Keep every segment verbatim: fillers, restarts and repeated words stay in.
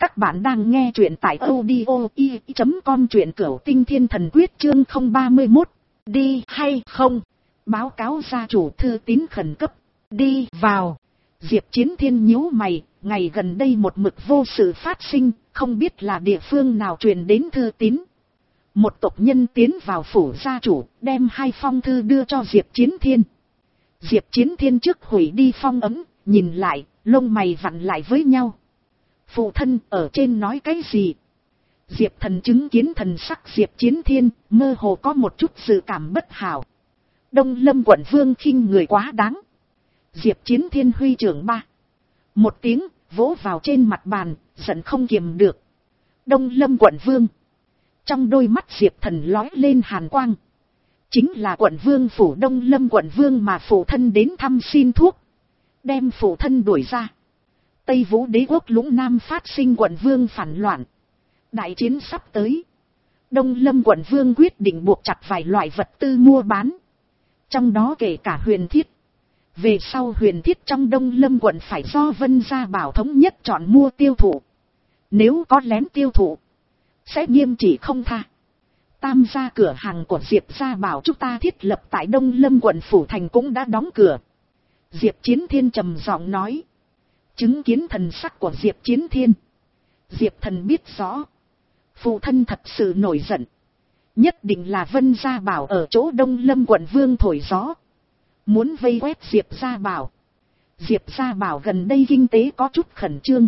Các bạn đang nghe truyện tại audio i chấm com truyện cửu tinh thiên thần quyết chương không ba mươi mốt. Đi hay không? Báo cáo gia chủ thư tín khẩn cấp. Đi vào. Diệp Chiến Thiên nhíu mày, ngày gần đây một mực vô sự phát sinh, không biết là địa phương nào truyền đến thư tín. Một tộc nhân tiến vào phủ gia chủ, đem hai phong thư đưa cho Diệp Chiến Thiên. Diệp Chiến Thiên trước hủy đi phong ấm, nhìn lại, lông mày vặn lại với nhau. Phụ thân ở trên nói cái gì? Diệp Thần chứng kiến thần sắc Diệp Chiến Thiên, mơ hồ có một chút dự cảm bất hảo. Đông Lâm quận vương khinh người quá đáng. Diệp Chiến Thiên huy trưởng ba. Một tiếng, vỗ vào trên mặt bàn, giận không kiềm được. Đông Lâm quận vương. Trong đôi mắt Diệp Thần lói lên hàn quang. Chính là quận vương phủ Đông Lâm quận vương mà phụ thân đến thăm xin thuốc. Đem phụ thân đuổi ra. Tây Vũ đế quốc lũng nam phát sinh quận vương phản loạn. Đại chiến sắp tới. Đông Lâm quận vương quyết định buộc chặt vài loại vật tư mua bán. Trong đó kể cả huyền thiết. Về sau huyền thiết trong Đông Lâm quận phải do Vân Gia Bảo thống nhất chọn mua tiêu thụ. Nếu có lén tiêu thụ, sẽ nghiêm trị không tha. Tam gia cửa hàng của Diệp Gia Bảo chúng ta thiết lập tại Đông Lâm quận phủ thành cũng đã đóng cửa. Diệp Chiến Thiên trầm giọng nói. Chứng kiến thần sắc của Diệp Chiến Thiên. Diệp Thần biết rõ. Phụ thân thật sự nổi giận. Nhất định là Vân Gia Bảo ở chỗ Đông Lâm quận vương thổi gió. Muốn vây quét Diệp Gia Bảo. Diệp Gia Bảo gần đây kinh tế có chút khẩn trương.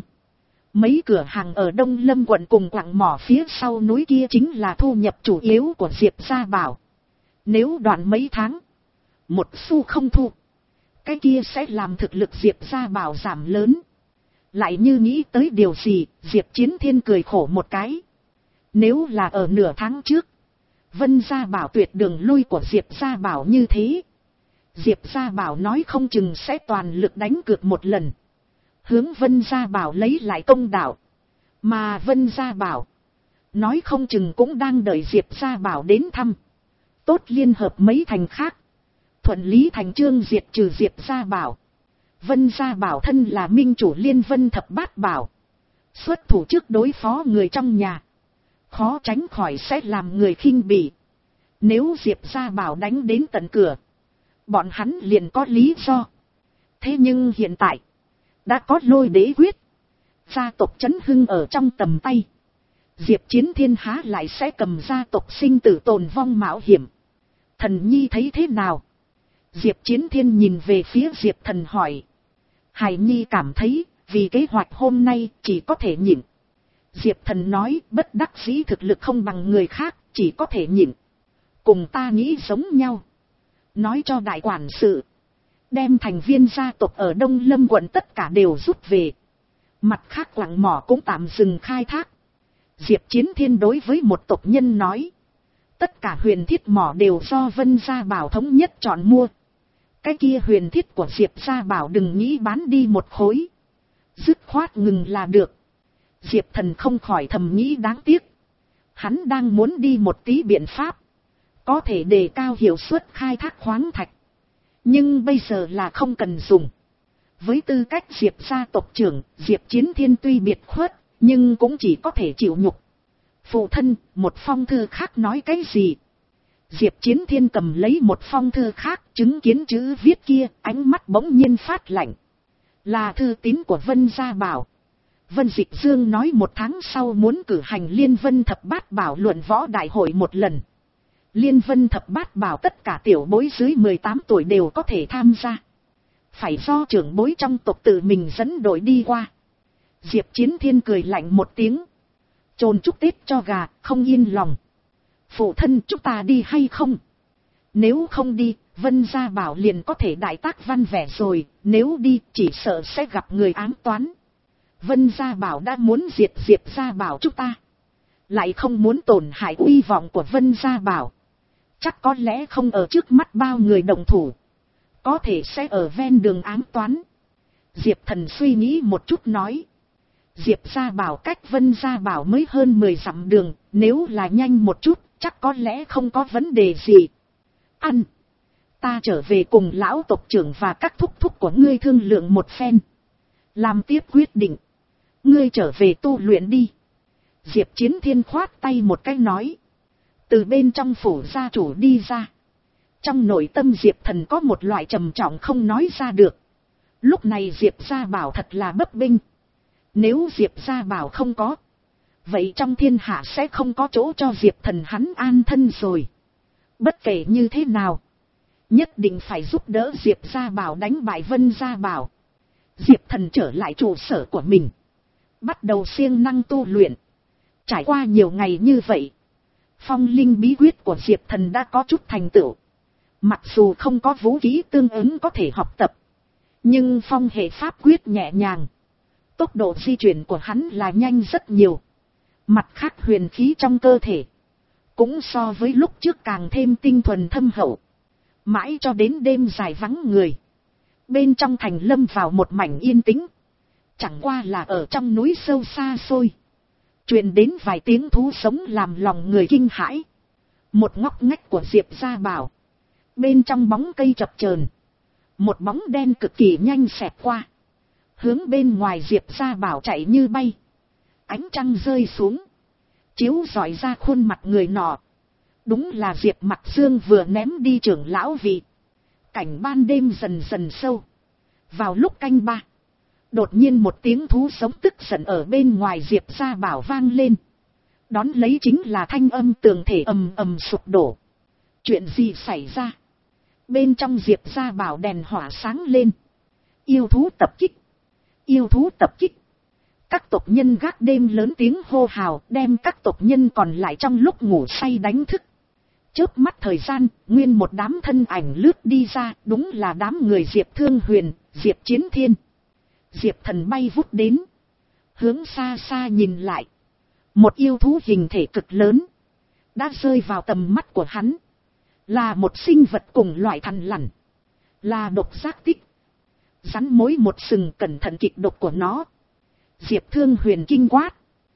Mấy cửa hàng ở Đông Lâm quận cùng quặng mỏ phía sau núi kia chính là thu nhập chủ yếu của Diệp Gia Bảo. Nếu đoạn mấy tháng, một xu không thu, cái kia sẽ làm thực lực Diệp Gia Bảo giảm lớn. Lại như nghĩ tới điều gì, Diệp Chiến Thiên cười khổ một cái. Nếu là ở nửa tháng trước, Vân Gia Bảo tuyệt đường lui của Diệp Gia Bảo như thế. Diệp Gia Bảo nói không chừng sẽ toàn lực đánh cược một lần. Hướng Vân Gia Bảo lấy lại công đạo. Mà Vân Gia Bảo, nói không chừng cũng đang đợi Diệp Gia Bảo đến thăm. Tốt liên hợp mấy thành khác. Thuận lý thành chương diệt trừ Diệp Gia Bảo. Vân Gia Bảo thân là minh chủ Liên Vân Thập Bát Bảo. Xuất thủ trước đối phó người trong nhà. Khó tránh khỏi sẽ làm người khinh bỉ. Nếu Diệp Gia Bảo đánh đến tận cửa, bọn hắn liền có lý do. Thế nhưng hiện tại, đã có Lôi Đế quyết. Gia tộc Chấn Hưng ở trong tầm tay. Diệp Chiến Thiên há lại sẽ cầm gia tộc sinh tử tồn vong mạo hiểm. Thần nhi thấy thế nào? Diệp Chiến Thiên nhìn về phía Diệp Thần hỏi. Hải nhi cảm thấy, vì kế hoạch hôm nay chỉ có thể nhịn. Diệp Thần nói, bất đắc dĩ thực lực không bằng người khác, chỉ có thể nhịn. Cùng ta nghĩ giống nhau. Nói cho đại quản sự. Đem thành viên gia tộc ở Đông Lâm quận tất cả đều rút về. Mặt khác quặng mỏ cũng tạm dừng khai thác. Diệp Chiến Thiên đối với một tộc nhân nói. Tất cả huyền thiết mỏ đều do Vân Gia Bảo thống nhất chọn mua. Cái kia huyền thiết của Diệp Gia Bảo đừng nghĩ bán đi một khối. Dứt khoát ngừng là được. Diệp Thần không khỏi thầm nghĩ đáng tiếc. Hắn đang muốn đi một tí biện pháp. Có thể đề cao hiệu suất khai thác khoáng thạch. Nhưng bây giờ là không cần dùng. Với tư cách Diệp gia tộc trưởng, Diệp Chiến Thiên tuy biệt khuất, nhưng cũng chỉ có thể chịu nhục. Phụ thân, một phong thư khác nói cái gì? Diệp Chiến Thiên cầm lấy một phong thư khác, chứng kiến chữ viết kia, ánh mắt bỗng nhiên phát lạnh. Là thư tín của Vân Gia Bảo. Vân Dịch Dương nói một tháng sau muốn cử hành Liên Vân Thập Bát Bảo luận võ đại hội một lần. Liên Vân Thập Bát Bảo tất cả tiểu bối dưới mười tám tuổi đều có thể tham gia. Phải do trưởng bối trong tộc tự mình dẫn đội đi qua. Diệp Chiến Thiên cười lạnh một tiếng. Chôn chúc Tết cho gà, không yên lòng. Phụ thân chúng ta đi hay không? Nếu không đi, Vân Gia Bảo liền có thể đại tác văn vẻ rồi. Nếu đi, chỉ sợ sẽ gặp người ám toán. Vân Gia Bảo đã muốn diệt Diệp Gia Bảo chúng ta. Lại không muốn tổn hại uy vọng của Vân Gia Bảo. Chắc có lẽ không ở trước mắt bao người đồng thủ. Có thể sẽ ở ven đường ám toán. Diệp Thần suy nghĩ một chút nói. Diệp Gia Bảo cách Vân Gia Bảo mới hơn mười dặm đường. Nếu là nhanh một chút, chắc có lẽ không có vấn đề gì. Ăn. Ta trở về cùng lão tộc trưởng và các thúc thúc của ngươi thương lượng một phen. Làm tiếp quyết định. Ngươi trở về tu luyện đi. Diệp Chiến Thiên khoát tay một cái nói. Từ bên trong phủ gia chủ đi ra. Trong nội tâm Diệp Thần có một loại trầm trọng không nói ra được. Lúc này Diệp Gia Bảo thật là bấp bênh. Nếu Diệp Gia Bảo không có, vậy trong thiên hạ sẽ không có chỗ cho Diệp Thần hắn an thân rồi. Bất kể như thế nào, nhất định phải giúp đỡ Diệp Gia Bảo đánh bại Vân Gia Bảo. Diệp Thần trở lại trụ sở của mình, bắt đầu siêng năng tu luyện. Trải qua nhiều ngày như vậy, phong linh bí quyết của Diệp Thần đã có chút thành tựu. Mặc dù không có vũ khí tương ứng có thể học tập, nhưng phong hệ pháp quyết nhẹ nhàng. Tốc độ di chuyển của hắn là nhanh rất nhiều. Mặt khác huyền khí trong cơ thể cũng so với lúc trước càng thêm tinh thuần thâm hậu. Mãi cho đến đêm dài vắng người, bên trong thành lâm vào một mảnh yên tĩnh. Chẳng qua là ở trong núi sâu xa xôi, truyền đến vài tiếng thú sống làm lòng người kinh hãi. Một ngóc ngách của Diệp Gia Bảo, bên trong bóng cây chập chờn, một bóng đen cực kỳ nhanh xẹt qua, hướng bên ngoài Diệp Gia Bảo chạy như bay. Ánh trăng rơi xuống, chiếu rọi ra khuôn mặt người nọ. Đúng là Diệp Mặc Dương vừa ném đi trưởng lão vị. Cảnh ban đêm dần dần sâu. Vào lúc canh ba, đột nhiên một tiếng thú sống tức giận ở bên ngoài Diệp Gia Bảo vang lên. Đón lấy chính là thanh âm tường thể ầm ầm sụp đổ. Chuyện gì xảy ra? Bên trong Diệp Gia Bảo đèn hỏa sáng lên. Yêu thú tập kích! Yêu thú tập kích! Các tộc nhân gác đêm lớn tiếng hô hào, đem các tộc nhân còn lại trong lúc ngủ say đánh thức. Chớp mắt thời gian, nguyên một đám thân ảnh lướt đi ra, đúng là đám người Diệp Thương Huyền, Diệp Chiến Thiên. Diệp Thần bay vút đến, hướng xa xa nhìn lại. Một yêu thú hình thể cực lớn đã rơi vào tầm mắt của hắn. Là một sinh vật cùng loại thằn lằn, là độc giác tích. Rắn mối một sừng, cẩn thận kịch độc của nó. Diệp Thương Huyền kinh quát.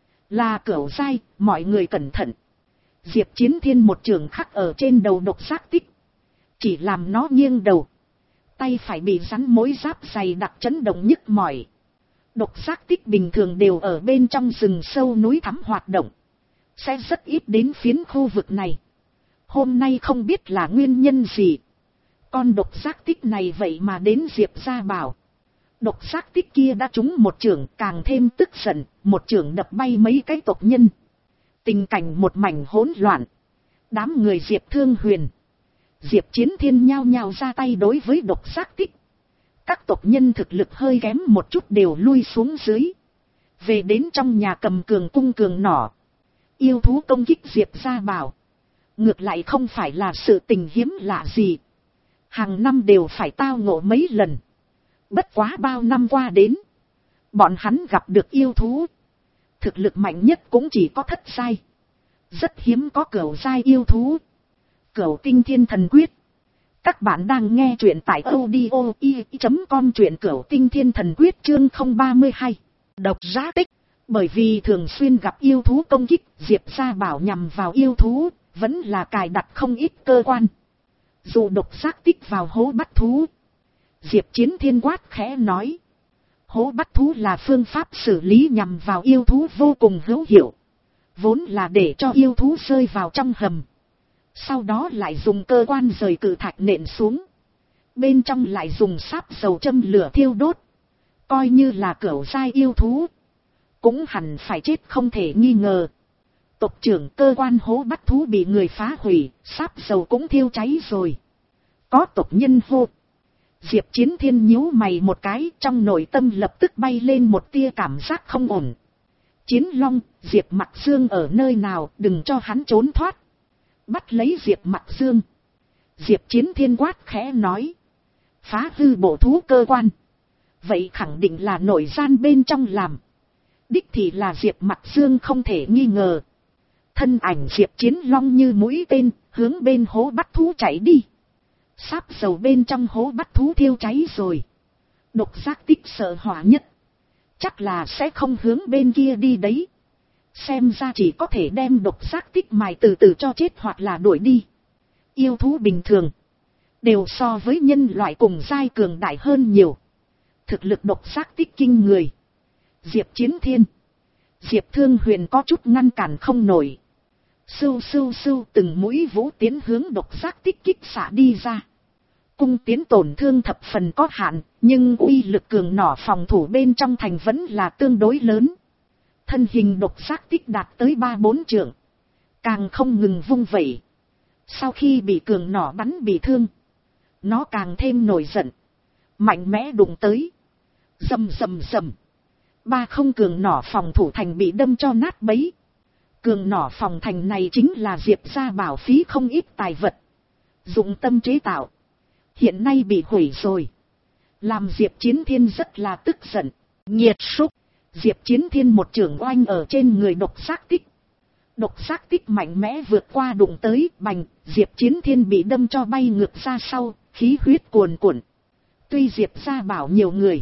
Là cửu giai, mọi người cẩn thận. Diệp Chiến Thiên một trường khắc ở trên đầu độc giác tích, chỉ làm nó nghiêng đầu. Tay phải bị rắn mối giáp dày đặc chấn động nhức mỏi. Độc giác tích bình thường đều ở bên trong rừng sâu núi thẳm hoạt động, sẽ rất ít đến phiến khu vực này. Hôm nay không biết là nguyên nhân gì, con độc giác tích này vậy mà đến Diệp Gia Bảo. Độc giác tích kia đã trúng một chưởng, càng thêm tức giận, một chưởng đập bay mấy cái tộc nhân. Tình cảnh một mảnh hỗn loạn. Đám người Diệp Thương Huyền, Diệp Chiến Thiên nhao nhao ra tay đối với độc giác tích. Các tộc nhân thực lực hơi kém một chút đều lui xuống dưới, về đến trong nhà cầm cường cung cường nỏ. Yêu thú công kích Diệp Gia Bảo, ngược lại không phải là sự tình hiếm lạ gì. Hàng năm đều phải tao ngộ mấy lần. Bất quá bao năm qua đến, bọn hắn gặp được yêu thú, thực lực mạnh nhất cũng chỉ có thất giai. Rất hiếm có cửu giai yêu thú. Cửu tinh thiên thần quyết. Các bạn đang nghe truyện tại audio i chấm com, truyện cửu tinh thiên thần quyết chương không ba mươi hai. Độc giác tích. Bởi vì thường xuyên gặp yêu thú công kích, Diệp Gia Bảo nhằm vào yêu thú, vẫn là cài đặt không ít cơ quan. Dù độc giác tích vào hố bắt thú, Diệp Chiến Thiên quát khẽ nói. Hố bắt thú là phương pháp xử lý nhằm vào yêu thú vô cùng hữu hiệu. Vốn là để cho yêu thú rơi vào trong hầm, sau đó lại dùng cơ quan rời cự thạch nện xuống. Bên trong lại dùng sáp dầu châm lửa thiêu đốt. Coi như là cửu giai yêu thú, cũng hẳn phải chết không thể nghi ngờ. Tộc trưởng cơ quan hố bắt thú bị người phá hủy, sáp dầu cũng thiêu cháy rồi. Có tộc nhân hô. Diệp Chiến Thiên nhíu mày một cái, trong nội tâm lập tức bay lên một tia cảm giác không ổn. Chiến Long, Diệp Mặc Dương ở nơi nào, đừng cho hắn trốn thoát. Bắt lấy Diệp Mặc Dương. Diệp Chiến Thiên quát khẽ nói. Phá hư bộ thú cơ quan, vậy khẳng định là nội gian bên trong làm. Đích thì là Diệp Mặc Dương không thể nghi ngờ. Thân ảnh Diệp Chiến Long như mũi tên, hướng bên hố bắt thú chạy đi. Sáp dầu bên trong hố bắt thú thiêu cháy rồi. Độc giác tích sợ hỏa nhất, chắc là sẽ không hướng bên kia đi đấy. Xem ra chỉ có thể đem độc giác tích mài từ từ cho chết hoặc là đuổi đi. Yêu thú bình thường đều so với nhân loại cùng giai cường đại hơn nhiều. Thực lực độc giác tích kinh người. Diệp Chiến Thiên. Diệp Thương Huyền có chút ngăn cản không nổi. Sưu sưu sưu từng mũi vũ tiến hướng độc giác tích kích xạ đi ra. Cung tiến tổn thương thập phần có hạn, nhưng uy lực cường nỏ phòng thủ bên trong thành vẫn là tương đối lớn. Thân hình độc giác tích đạt tới ba bốn trượng. Càng không ngừng vung vẩy. Sau khi bị cường nỏ bắn bị thương, nó càng thêm nổi giận. Mạnh mẽ đụng tới. Rầm rầm rầm. Ba không cường nỏ phòng thủ thành bị đâm cho nát bấy. Cường nỏ phòng thành này chính là Diệp gia bảo phí không ít tài vật. Dụng tâm chế tạo. Hiện nay bị hủy rồi. Làm Diệp Chiến Thiên rất là tức giận. Nhiệt xúc. Diệp Chiến Thiên một chưởng oanh ở trên người độc giác tích. Độc giác tích mạnh mẽ vượt qua đụng tới, bành, Diệp Chiến Thiên bị đâm cho bay ngược ra sau, khí huyết cuồn cuộn. Tuy Diệp gia bảo nhiều người,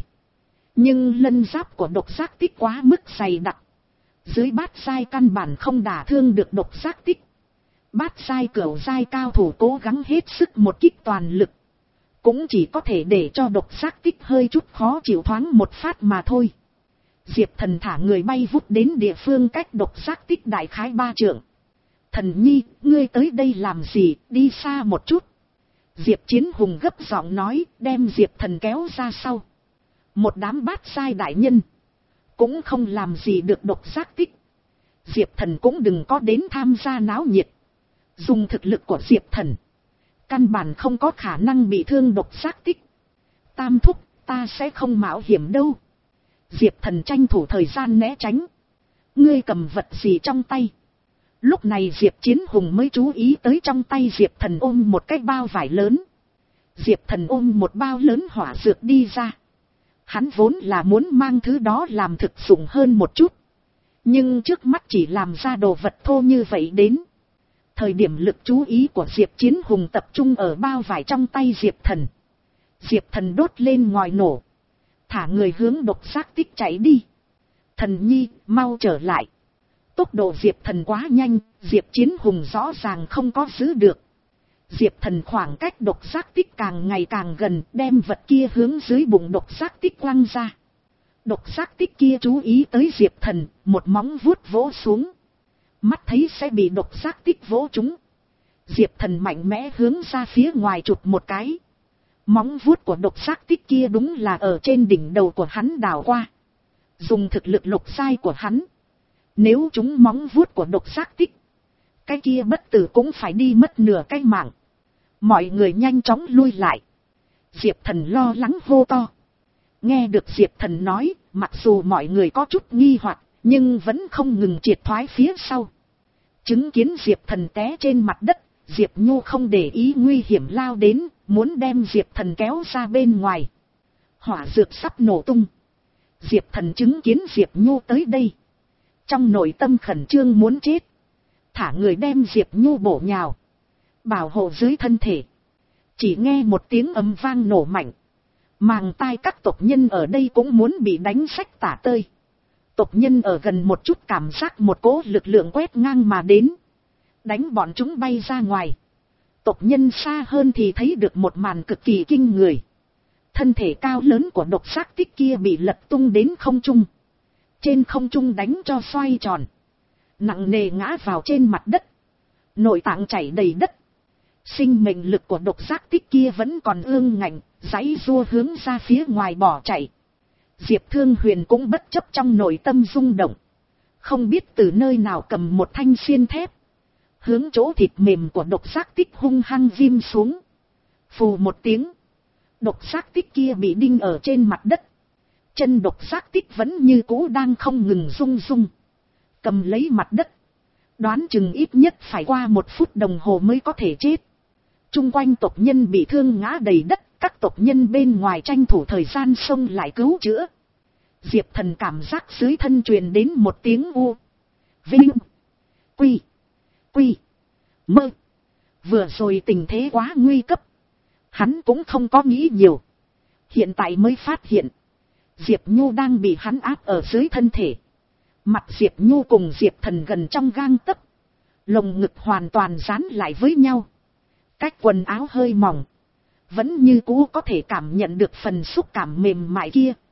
nhưng lân giáp của độc giác tích quá mức dày đặc. Dưới bát giai căn bản không đả thương được độc giác tích. Bát giai cửu giai cao thủ cố gắng hết sức một kích toàn lực, cũng chỉ có thể để cho độc giác tích hơi chút khó chịu thoáng một phát mà thôi. Diệp Thần thả người bay vút đến địa phương cách độc giác tích đại khái ba trượng. Thần nhi, ngươi tới đây làm gì, đi xa một chút. Diệp Chiến Hùng gấp giọng nói, đem Diệp Thần kéo ra sau. Một đám bát giai đại nhân cũng không làm gì được độc giác tích. Diệp Thần cũng đừng có đến tham gia náo nhiệt. Dùng thực lực của Diệp Thần, căn bản không có khả năng bị thương độc giác tích. Tam thúc, ta sẽ không mạo hiểm đâu. Diệp Thần tranh thủ thời gian né tránh. Ngươi cầm vật gì trong tay? Lúc này Diệp Chiến Hùng mới chú ý tới trong tay Diệp Thần ôm một cái bao vải lớn. Diệp Thần ôm một bao lớn hỏa dược đi ra. Hắn vốn là muốn mang thứ đó làm thực dụng hơn một chút. Nhưng trước mắt chỉ làm ra đồ vật thô như vậy đến. Thời điểm lực chú ý của Diệp Chiến Hùng tập trung ở bao vải trong tay Diệp Thần. Diệp Thần đốt lên ngòi nổ. Thả người hướng độc giác tích chạy đi. Thần nhi, mau trở lại. Tốc độ Diệp Thần quá nhanh, Diệp Chiến Hùng rõ ràng không có giữ được. Diệp Thần khoảng cách độc giác tích càng ngày càng gần, đem vật kia hướng dưới bụng độc giác tích quăng ra. Độc giác tích kia chú ý tới Diệp Thần, một móng vuốt vỗ xuống. Mắt thấy sẽ bị độc giác tích vỗ trúng. Diệp Thần mạnh mẽ hướng ra phía ngoài chụp một cái. Móng vuốt của độc giác tích kia đúng là ở trên đỉnh đầu của hắn đảo qua. Dùng thực lực lục giai của hắn, nếu chúng móng vuốt của độc giác tích, cái kia bất tử cũng phải đi mất nửa cái mạng. Mọi người nhanh chóng lui lại. Diệp Thần lo lắng hô to. Nghe được Diệp Thần nói, mặc dù mọi người có chút nghi hoặc, nhưng vẫn không ngừng triệt thoái phía sau. Chứng kiến Diệp Thần té trên mặt đất, Diệp Nhu không để ý nguy hiểm lao đến, muốn đem Diệp Thần kéo ra bên ngoài. Hỏa dược sắp nổ tung. Diệp Thần chứng kiến Diệp Nhu tới đây, trong nội tâm khẩn trương muốn chết. Thả người đem Diệp Nhu bổ nhào, bảo hộ dưới thân thể. Chỉ nghe một tiếng ầm vang nổ mạnh. Màng tai các tộc nhân ở đây cũng muốn bị đánh rách tả tơi. Tộc nhân ở gần một chút cảm giác một cỗ lực lượng quét ngang mà đến, đánh bọn chúng bay ra ngoài. Tộc nhân xa hơn thì thấy được một màn cực kỳ kinh người. Thân thể cao lớn của độc giác tích kia bị lật tung đến không trung. Trên không trung đánh cho xoay tròn, nặng nề ngã vào trên mặt đất. Nội tạng chảy đầy đất. Sinh mệnh lực của độc giác tích kia vẫn còn ương ngạnh, giãy giụa hướng ra phía ngoài bỏ chạy. Diệp Thương Huyền cũng bất chấp trong nội tâm rung động, không biết từ nơi nào cầm một thanh xiên thép, hướng chỗ thịt mềm của độc giác tích hung hăng ghim xuống. Phù một tiếng, độc giác tích kia bị đinh ở trên mặt đất. Chân độc giác tích vẫn như cũ đang không ngừng rung rung, cầm lấy mặt đất. Đoán chừng ít nhất phải qua một phút đồng hồ mới có thể chết. Trung quanh tộc nhân bị thương ngã đầy đất, các tộc nhân bên ngoài tranh thủ thời gian xông lại cứu chữa. Diệp Thần cảm giác dưới thân truyền đến một tiếng u, vinh, quy, quy, mơ. Vừa rồi tình thế quá nguy cấp, hắn cũng không có nghĩ nhiều. Hiện tại mới phát hiện, Diệp Nhu đang bị hắn áp ở dưới thân thể. Mặt Diệp Nhu cùng Diệp Thần gần trong gang tấc, lồng ngực hoàn toàn dán lại với nhau. Cách quần áo hơi mỏng, vẫn như cũ có thể cảm nhận được phần xúc cảm mềm mại kia.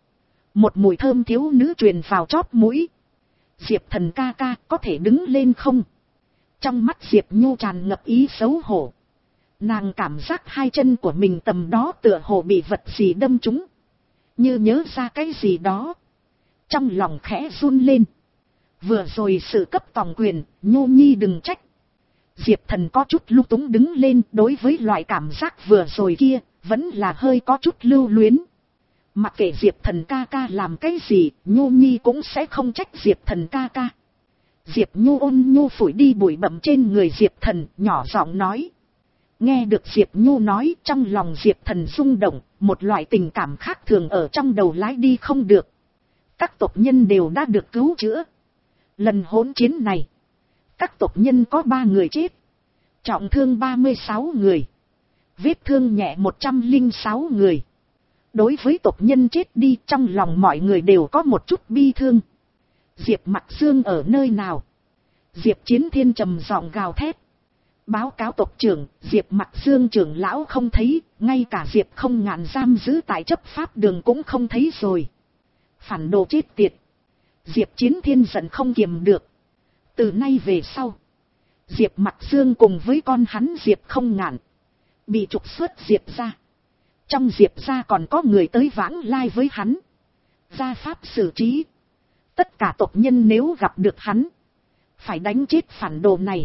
Một mùi thơm thiếu nữ truyền vào chóp mũi. Diệp Thần ca ca có thể đứng lên không? Trong mắt Diệp Nhu tràn ngập ý xấu hổ. Nàng cảm giác hai chân của mình tầm đó tựa hồ bị vật gì đâm trúng. Như nhớ ra cái gì đó. Trong lòng khẽ run lên. Vừa rồi sự cấp tòng quyền, Nhu Nhi đừng trách. Diệp Thần có chút lung túng đứng lên, đối với loại cảm giác vừa rồi kia, vẫn là hơi có chút lưu luyến. Mặc kệ Diệp Thần ca ca làm cái gì, Nhu Nhi cũng sẽ không trách Diệp Thần ca ca. Diệp Nhu ôn nhu phủi đi bụi bặm trên người Diệp Thần, nhỏ giọng nói. Nghe được Diệp Nhu nói, trong lòng Diệp Thần rung động, một loại tình cảm khác thường ở trong đầu lái đi không được. Các tộc nhân đều đã được cứu chữa. Lần hỗn chiến này, các tộc nhân có ba người chết, trọng thương ba mươi sáu người, vết thương nhẹ một trăm lẻ sáu người. Đối với tộc nhân chết đi, trong lòng mọi người đều có một chút bi thương. Diệp Mặc Dương ở nơi nào? Diệp Chiến Thiên trầm giọng gào thét. Báo cáo tộc trưởng, Diệp Mặc Dương trưởng lão không thấy, ngay cả Diệp Không Ngạn giam giữ tại chấp pháp đường cũng không thấy rồi. Phản đồ chết tiệt. Diệp Chiến Thiên giận không kiềm được. Từ nay về sau, Diệp Mặc Dương cùng với con hắn Diệp Không Ngạn bị trục xuất Diệp gia. Trong Diệp gia còn có người tới vãng lai với hắn. Gia pháp xử trí. Tất cả tộc nhân nếu gặp được hắn, phải đánh chết phản đồ này.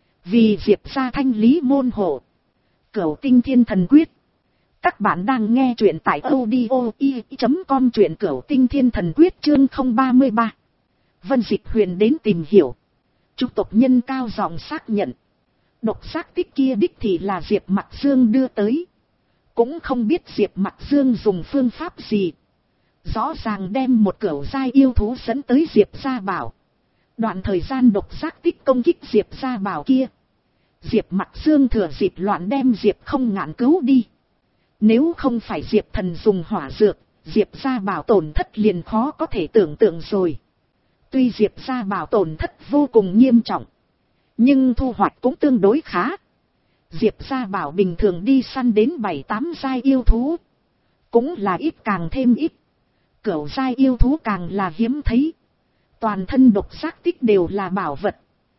Vì Diệp gia thanh lý môn hộ. Cửu Tinh Thiên Thần Quyết. Các bạn đang nghe truyện tại audio i chấm com, truyện Cửu Tinh Thiên Thần Quyết chương không ba mươi ba. Vân Dịch Huyền đến tìm hiểu. Chúng tộc nhân cao giọng xác nhận. Độc giác tích kia đích thì là Diệp Mặc Dương đưa tới. Cũng không biết Diệp Mặc Dương dùng phương pháp gì. Rõ ràng đem một cửu giai yêu thú dẫn tới Diệp Gia Bảo. Đoạn thời gian độc giác tích công kích Diệp Gia Bảo kia, Diệp Mặc Dương thừa dịp loạn đem Diệp Không Ngạn cứu đi. Nếu không phải Diệp Thần dùng hỏa dược, Diệp Gia Bảo tổn thất liền khó có thể tưởng tượng rồi. Tuy Diệp Gia Bảo tổn thất vô cùng nghiêm trọng, nhưng thu hoạch cũng tương đối khá. Diệp Gia Bảo bình thường đi săn đến bảy tám giai yêu thú, cũng là ít càng thêm ít. Cửu giai yêu thú càng là hiếm thấy. Toàn thân độc giác tích đều là bảo vật.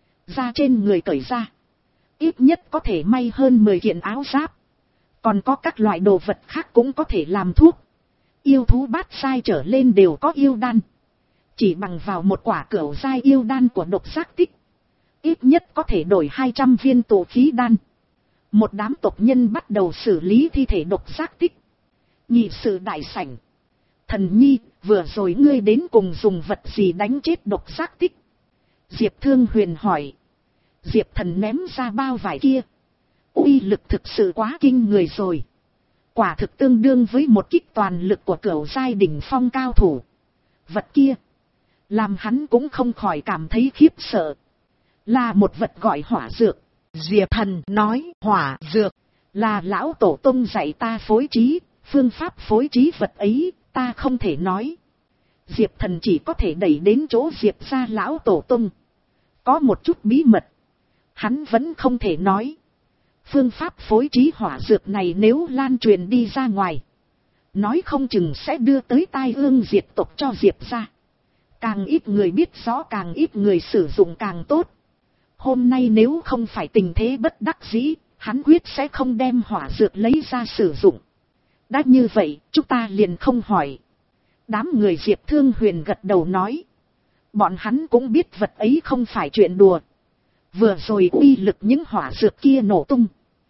Da trên người cởi ra, ít nhất có thể may hơn mười kiện áo giáp. Còn có các loại đồ vật khác cũng có thể làm thuốc. Yêu thú bát giai trở lên đều có yêu đan. Chỉ bằng vào một quả cửu giai yêu đan của độc giác tích, ít nhất có thể đổi hai trăm viên tụ khí đan. Một đám tộc nhân bắt đầu xử lý thi thể độc giác tích. Nhị sự đại sảnh. Thần Nhi, vừa rồi ngươi đến cùng dùng vật gì đánh chết độc giác tích? Diệp Thương Huyền hỏi. Diệp Thần ném ra bao vải kia. Uy lực thực sự quá kinh người rồi. Quả thực tương đương với một kích toàn lực của cửu giai đỉnh phong cao thủ. Vật kia, làm hắn cũng không khỏi cảm thấy khiếp sợ. Là một vật gọi hỏa dược. Diệp Thần nói hỏa dược là lão tổ tông dạy ta phối trí. Phương pháp phối trí vật ấy ta không thể nói. Diệp Thần chỉ có thể đẩy đến chỗ Diệp gia lão tổ tông. Có một chút bí mật, hắn vẫn không thể nói. Phương pháp phối trí hỏa dược này nếu lan truyền đi ra ngoài, nói không chừng sẽ đưa tới tai ương diệt tộc cho Diệp gia. Càng ít người biết rõ, càng ít người sử dụng càng tốt. Hôm nay nếu không phải tình thế bất đắc dĩ, hắn quyết sẽ không đem hỏa dược lấy ra sử dụng. Đã như vậy, chúng ta liền không hỏi. Đám người Diệp Thương Huyền gật đầu nói. Bọn hắn cũng biết vật ấy không phải chuyện đùa. Vừa rồi uy lực những hỏa dược kia nổ tung,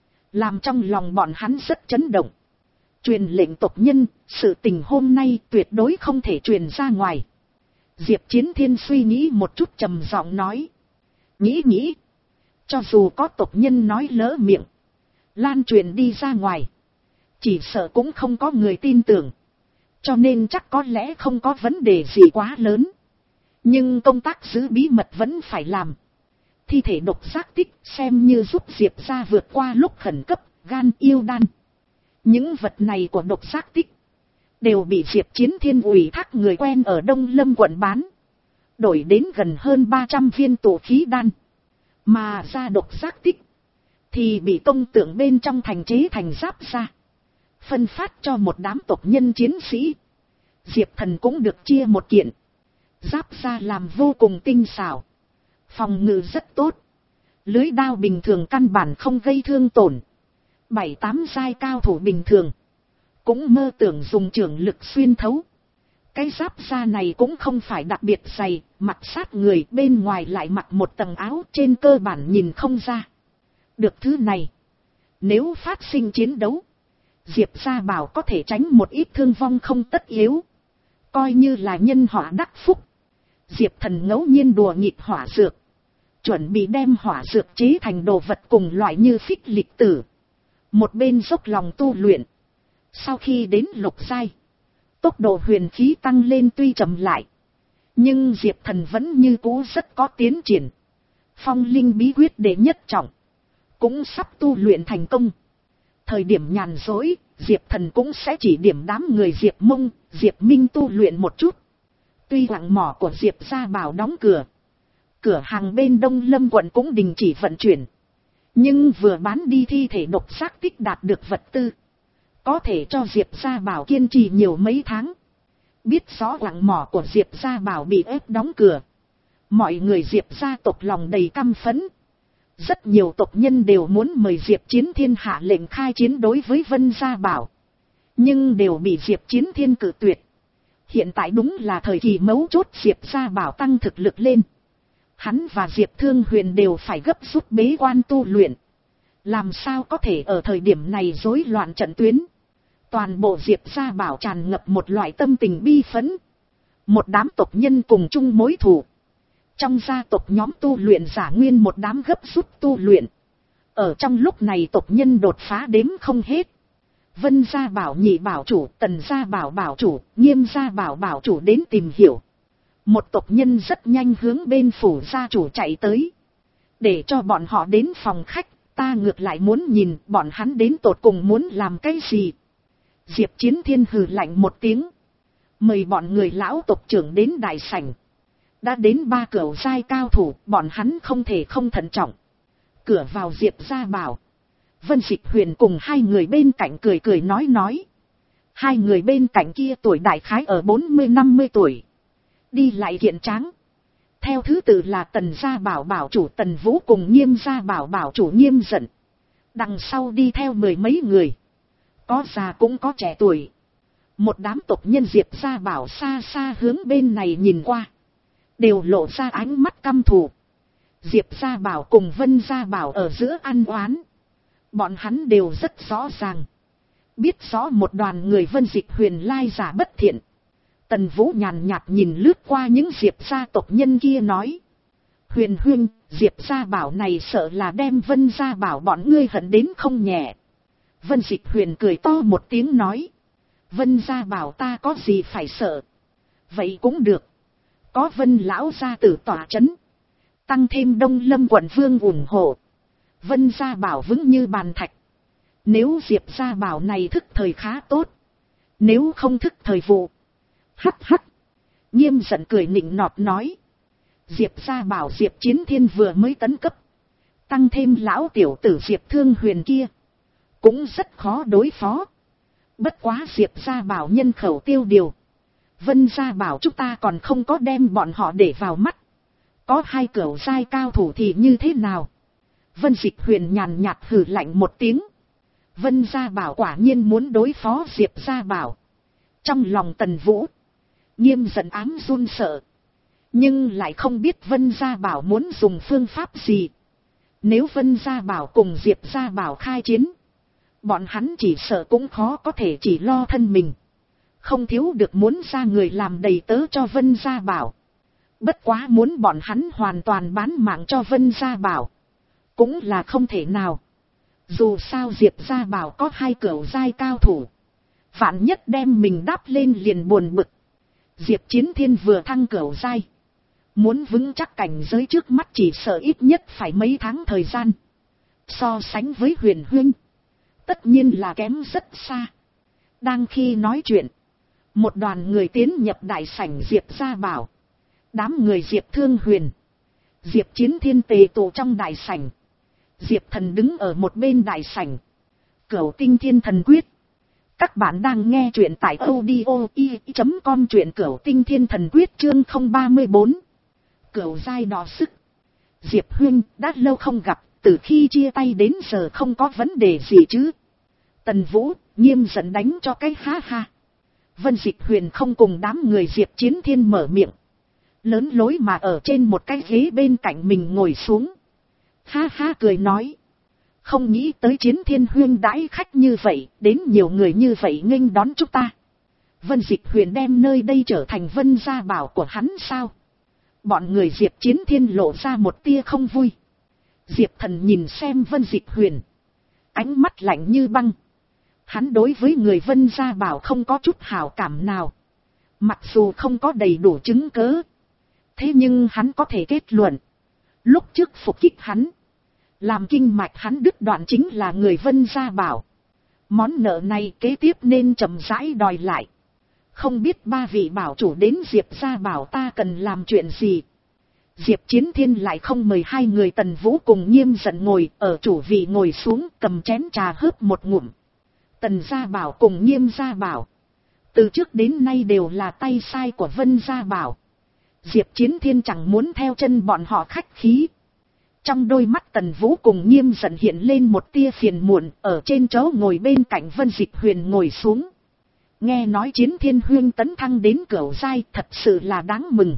làm trong lòng bọn hắn rất chấn động. Truyền lệnh tộc nhân, sự tình hôm nay tuyệt đối không thể truyền ra ngoài. Diệp Chiến Thiên suy nghĩ một chút trầm giọng nói. Nghĩ nghĩ, cho dù có tộc nhân nói lỡ miệng, lan truyền đi ra ngoài, chỉ sợ cũng không có người tin tưởng. Cho nên chắc có lẽ không có vấn đề gì quá lớn. Nhưng công tác giữ bí mật vẫn phải làm. Thi thể độc giác tích xem như giúp Diệp gia vượt qua lúc khẩn cấp, gan yêu đan. Những vật này của độc giác tích đều bị Diệp Chiến Thiên ủy thác người quen ở Đông Lâm quận bán, đổi đến gần hơn ba trăm viên tụ khí đan. Mà ra độc giác tích thì bị công tượng bên trong thành chế thành giáp ra, phân phát cho một đám tộc nhân chiến sĩ. Diệp Thần cũng được chia một kiện. Giáp ra làm vô cùng tinh xảo. Phòng ngự rất tốt. Lưới đao bình thường căn bản không gây thương tổn. Bảy tám giai cao thủ bình thường cũng mơ tưởng dùng trưởng lực xuyên thấu. Cái giáp da này cũng không phải đặc biệt dày, mặc sát người, bên ngoài lại mặc một tầng áo, trên cơ bản nhìn không ra. Được thứ này, nếu phát sinh chiến đấu, Diệp Gia Bảo có thể tránh một ít thương vong không tất yếu, coi như là nhân họa đắc phúc. Diệp Thần ngẫu nhiên đùa nghịch hỏa dược, chuẩn bị đem hỏa dược chế thành đồ vật cùng loại như phích lịch tử. Một bên dốc lòng tu luyện. Sau khi đến lục giai, tốc độ huyền khí tăng lên tuy chậm lại, nhưng Diệp Thần vẫn như cũ rất có tiến triển. Phong linh bí quyết đệ nhất trọng cũng sắp tu luyện thành công. Thời điểm nhàn rỗi, Diệp Thần cũng sẽ chỉ điểm đám người Diệp Mông, Diệp Minh tu luyện một chút. Tuy quặng mỏ của Diệp Gia Bảo đóng cửa, cửa hàng bên Đông Lâm quận cũng đình chỉ vận chuyển, nhưng vừa bán đi thi thể độc xác tích đạt được vật tư, có thể cho Diệp Gia Bảo kiên trì nhiều mấy tháng. Biết rõ quặng mỏ của Diệp Gia Bảo bị ép đóng cửa, mọi người Diệp gia tộc lòng đầy căm phẫn. Rất nhiều tộc nhân đều muốn mời Diệp Chiến Thiên hạ lệnh khai chiến đối với Vân Gia Bảo, nhưng đều bị Diệp Chiến Thiên cự tuyệt. Hiện tại đúng là thời kỳ mấu chốt, Diệp Gia Bảo tăng thực lực lên. Hắn và Diệp Thương Huyền đều phải gấp rút bế quan tu luyện. Làm sao có thể ở thời điểm này rối loạn trận tuyến. Toàn bộ Diệp Gia Bảo tràn ngập một loại tâm tình bi phẫn. Một đám tộc nhân cùng chung mối thù. Trong gia tộc nhóm tu luyện giả nguyên một đám gấp rút tu luyện. Ở trong lúc này tộc nhân đột phá đếm không hết. Vân Gia Bảo nhị bảo chủ, Tần Gia Bảo bảo chủ, Nghiêm Gia Bảo bảo chủ đến tìm hiểu. Một tộc nhân rất nhanh hướng bên phủ gia chủ chạy tới. Để cho bọn họ đến phòng khách, ta ngược lại muốn nhìn bọn hắn đến tột cùng muốn làm cái gì. Diệp Chiến Thiên hừ lạnh một tiếng. Mời bọn người lão tộc trưởng đến đại sảnh. Đã đến ba cửu giai cao thủ, bọn hắn không thể không thận trọng. Cửa vào Diệp Gia Bảo, Vân Dịch Huyền cùng hai người bên cạnh cười cười nói nói. Hai người bên cạnh kia tuổi đại khái ở bốn mươi năm mươi tuổi. Đi lại kiện tráng. Theo thứ tự là Tần Gia Bảo bảo chủ Tần Vũ cùng Nghiêm Gia Bảo bảo chủ Nghiêm Dận. Đằng sau đi theo mười mấy người. Có già cũng có trẻ tuổi. Một đám tộc nhân Diệp Gia Bảo xa xa hướng bên này nhìn qua. Đều lộ ra ánh mắt căm thù. Diệp Gia Bảo cùng Vân Gia Bảo ở giữa ăn oán. Bọn hắn đều rất rõ ràng. Biết rõ một đoàn người Vân Dịch Huyền lai giả bất thiện. Tần Vũ nhàn nhạt nhìn lướt qua những Diệp gia tộc nhân kia nói. Huyền huynh, Diệp Gia Bảo này sợ là đem Vân Gia Bảo bọn ngươi hận đến không nhẹ. Vân Dịch Huyền cười to một tiếng nói. Vân Gia Bảo ta có gì phải sợ. Vậy cũng được. Có Vân lão gia tử tỏa chấn. Tăng thêm Đông Lâm quận vương ủng hộ. Vân Gia Bảo vững như bàn thạch. Nếu Diệp Gia Bảo này thức thời khá tốt. Nếu không thức thời vụ. Hắc hắc. Nghiêm Dận cười nịnh nọt nói. Diệp Gia Bảo Diệp Chiến Thiên vừa mới tấn cấp. Tăng thêm lão tiểu tử Diệp Thương Huyền kia. Cũng rất khó đối phó. Bất quá Diệp Gia Bảo nhân khẩu tiêu điều. Vân Gia Bảo chúng ta còn không có đem bọn họ để vào mắt. Có hai cửu giai cao thủ thì như thế nào? Vân Dịch Huyền nhàn nhạt hừ lạnh một tiếng. Vân Gia Bảo quả nhiên muốn đối phó Diệp Gia Bảo. Trong lòng Tần Vũ, Nghiêm Dận ám run sợ. Nhưng lại không biết Vân Gia Bảo muốn dùng phương pháp gì. Nếu Vân Gia Bảo cùng Diệp Gia Bảo khai chiến, bọn hắn chỉ sợ cũng khó có thể chỉ lo thân mình. Không thiếu được muốn ra người làm đầy tớ cho Vân Gia Bảo. Bất quá muốn bọn hắn hoàn toàn bán mạng cho Vân Gia Bảo cũng là không thể nào. Dù sao Diệp Gia Bảo có hai cửu giai cao thủ. Vạn nhất đem mình đáp lên liền buồn bực. Diệp Chiến Thiên vừa thăng cửu giai. Muốn vững chắc cảnh giới trước mắt chỉ sợ ít nhất phải mấy tháng thời gian. So sánh với Huyền huynh, tất nhiên là kém rất xa. Đang khi nói chuyện, một đoàn người tiến nhập đại sảnh Diệp Gia Bảo. Đám người Diệp Thương Huyền, Diệp Chiến Thiên tề tụ trong đại sảnh. Diệp Thần đứng ở một bên đại sảnh. Cửu Tinh Thiên Thần Quyết, Các bạn đang nghe truyện tại audio i chấm com, truyện Cửu Tinh Thiên Thần Quyết chương không ba mươi bốn. Cửu giai đọ sức. Diệp huynh, đã lâu không gặp, từ khi chia tay đến giờ không có vấn đề gì chứ? Tần Vũ, Nghiêm giận đánh cho cái ha ha. Vân Dịch Huyền không cùng đám người Diệp Chiến Thiên mở miệng. Lớn lối mà ở trên một cái ghế bên cạnh mình ngồi xuống. Ha ha cười nói. Không nghĩ tới Chiến Thiên huynh đãi khách như vậy, đến nhiều người như vậy nghênh đón chúng ta. Vân Dịch Huyền đem nơi đây trở thành Vân gia bảo của hắn sao? Bọn người Diệp Chiến Thiên lộ ra một tia không vui. Diệp Thần nhìn xem Vân Dịch Huyền, ánh mắt lạnh như băng. Hắn đối với người Vân gia bảo không có chút hảo cảm nào. Mặc dù không có đầy đủ chứng cớ, thế nhưng hắn có thể kết luận, lúc trước phục kích hắn, làm kinh mạch hắn đứt đoạn chính là người Vân gia bảo. Món nợ này kế tiếp nên chậm rãi đòi lại. Không biết ba vị bảo chủ đến Diệp gia bảo ta cần làm chuyện gì? Diệp Chiến Thiên lại không mời hai người Tần Vũ cùng Nghiêm giận ngồi ở chủ vị ngồi xuống, cầm chén trà hớp một ngụm. Tần gia bảo cùng Nghiêm gia bảo, từ trước đến nay đều là tay sai của Vân gia bảo. Diệp Chiến Thiên chẳng muốn theo chân bọn họ khách khí. Trong đôi mắt Tần Vũ cùng Nghiêm giận hiện lên một tia phiền muộn, ở trên chỗ ngồi bên cạnh Vân Dịch Huyền ngồi xuống. Nghe nói Chiến Thiên huynh tấn thăng đến cửu giai, thật sự là đáng mừng.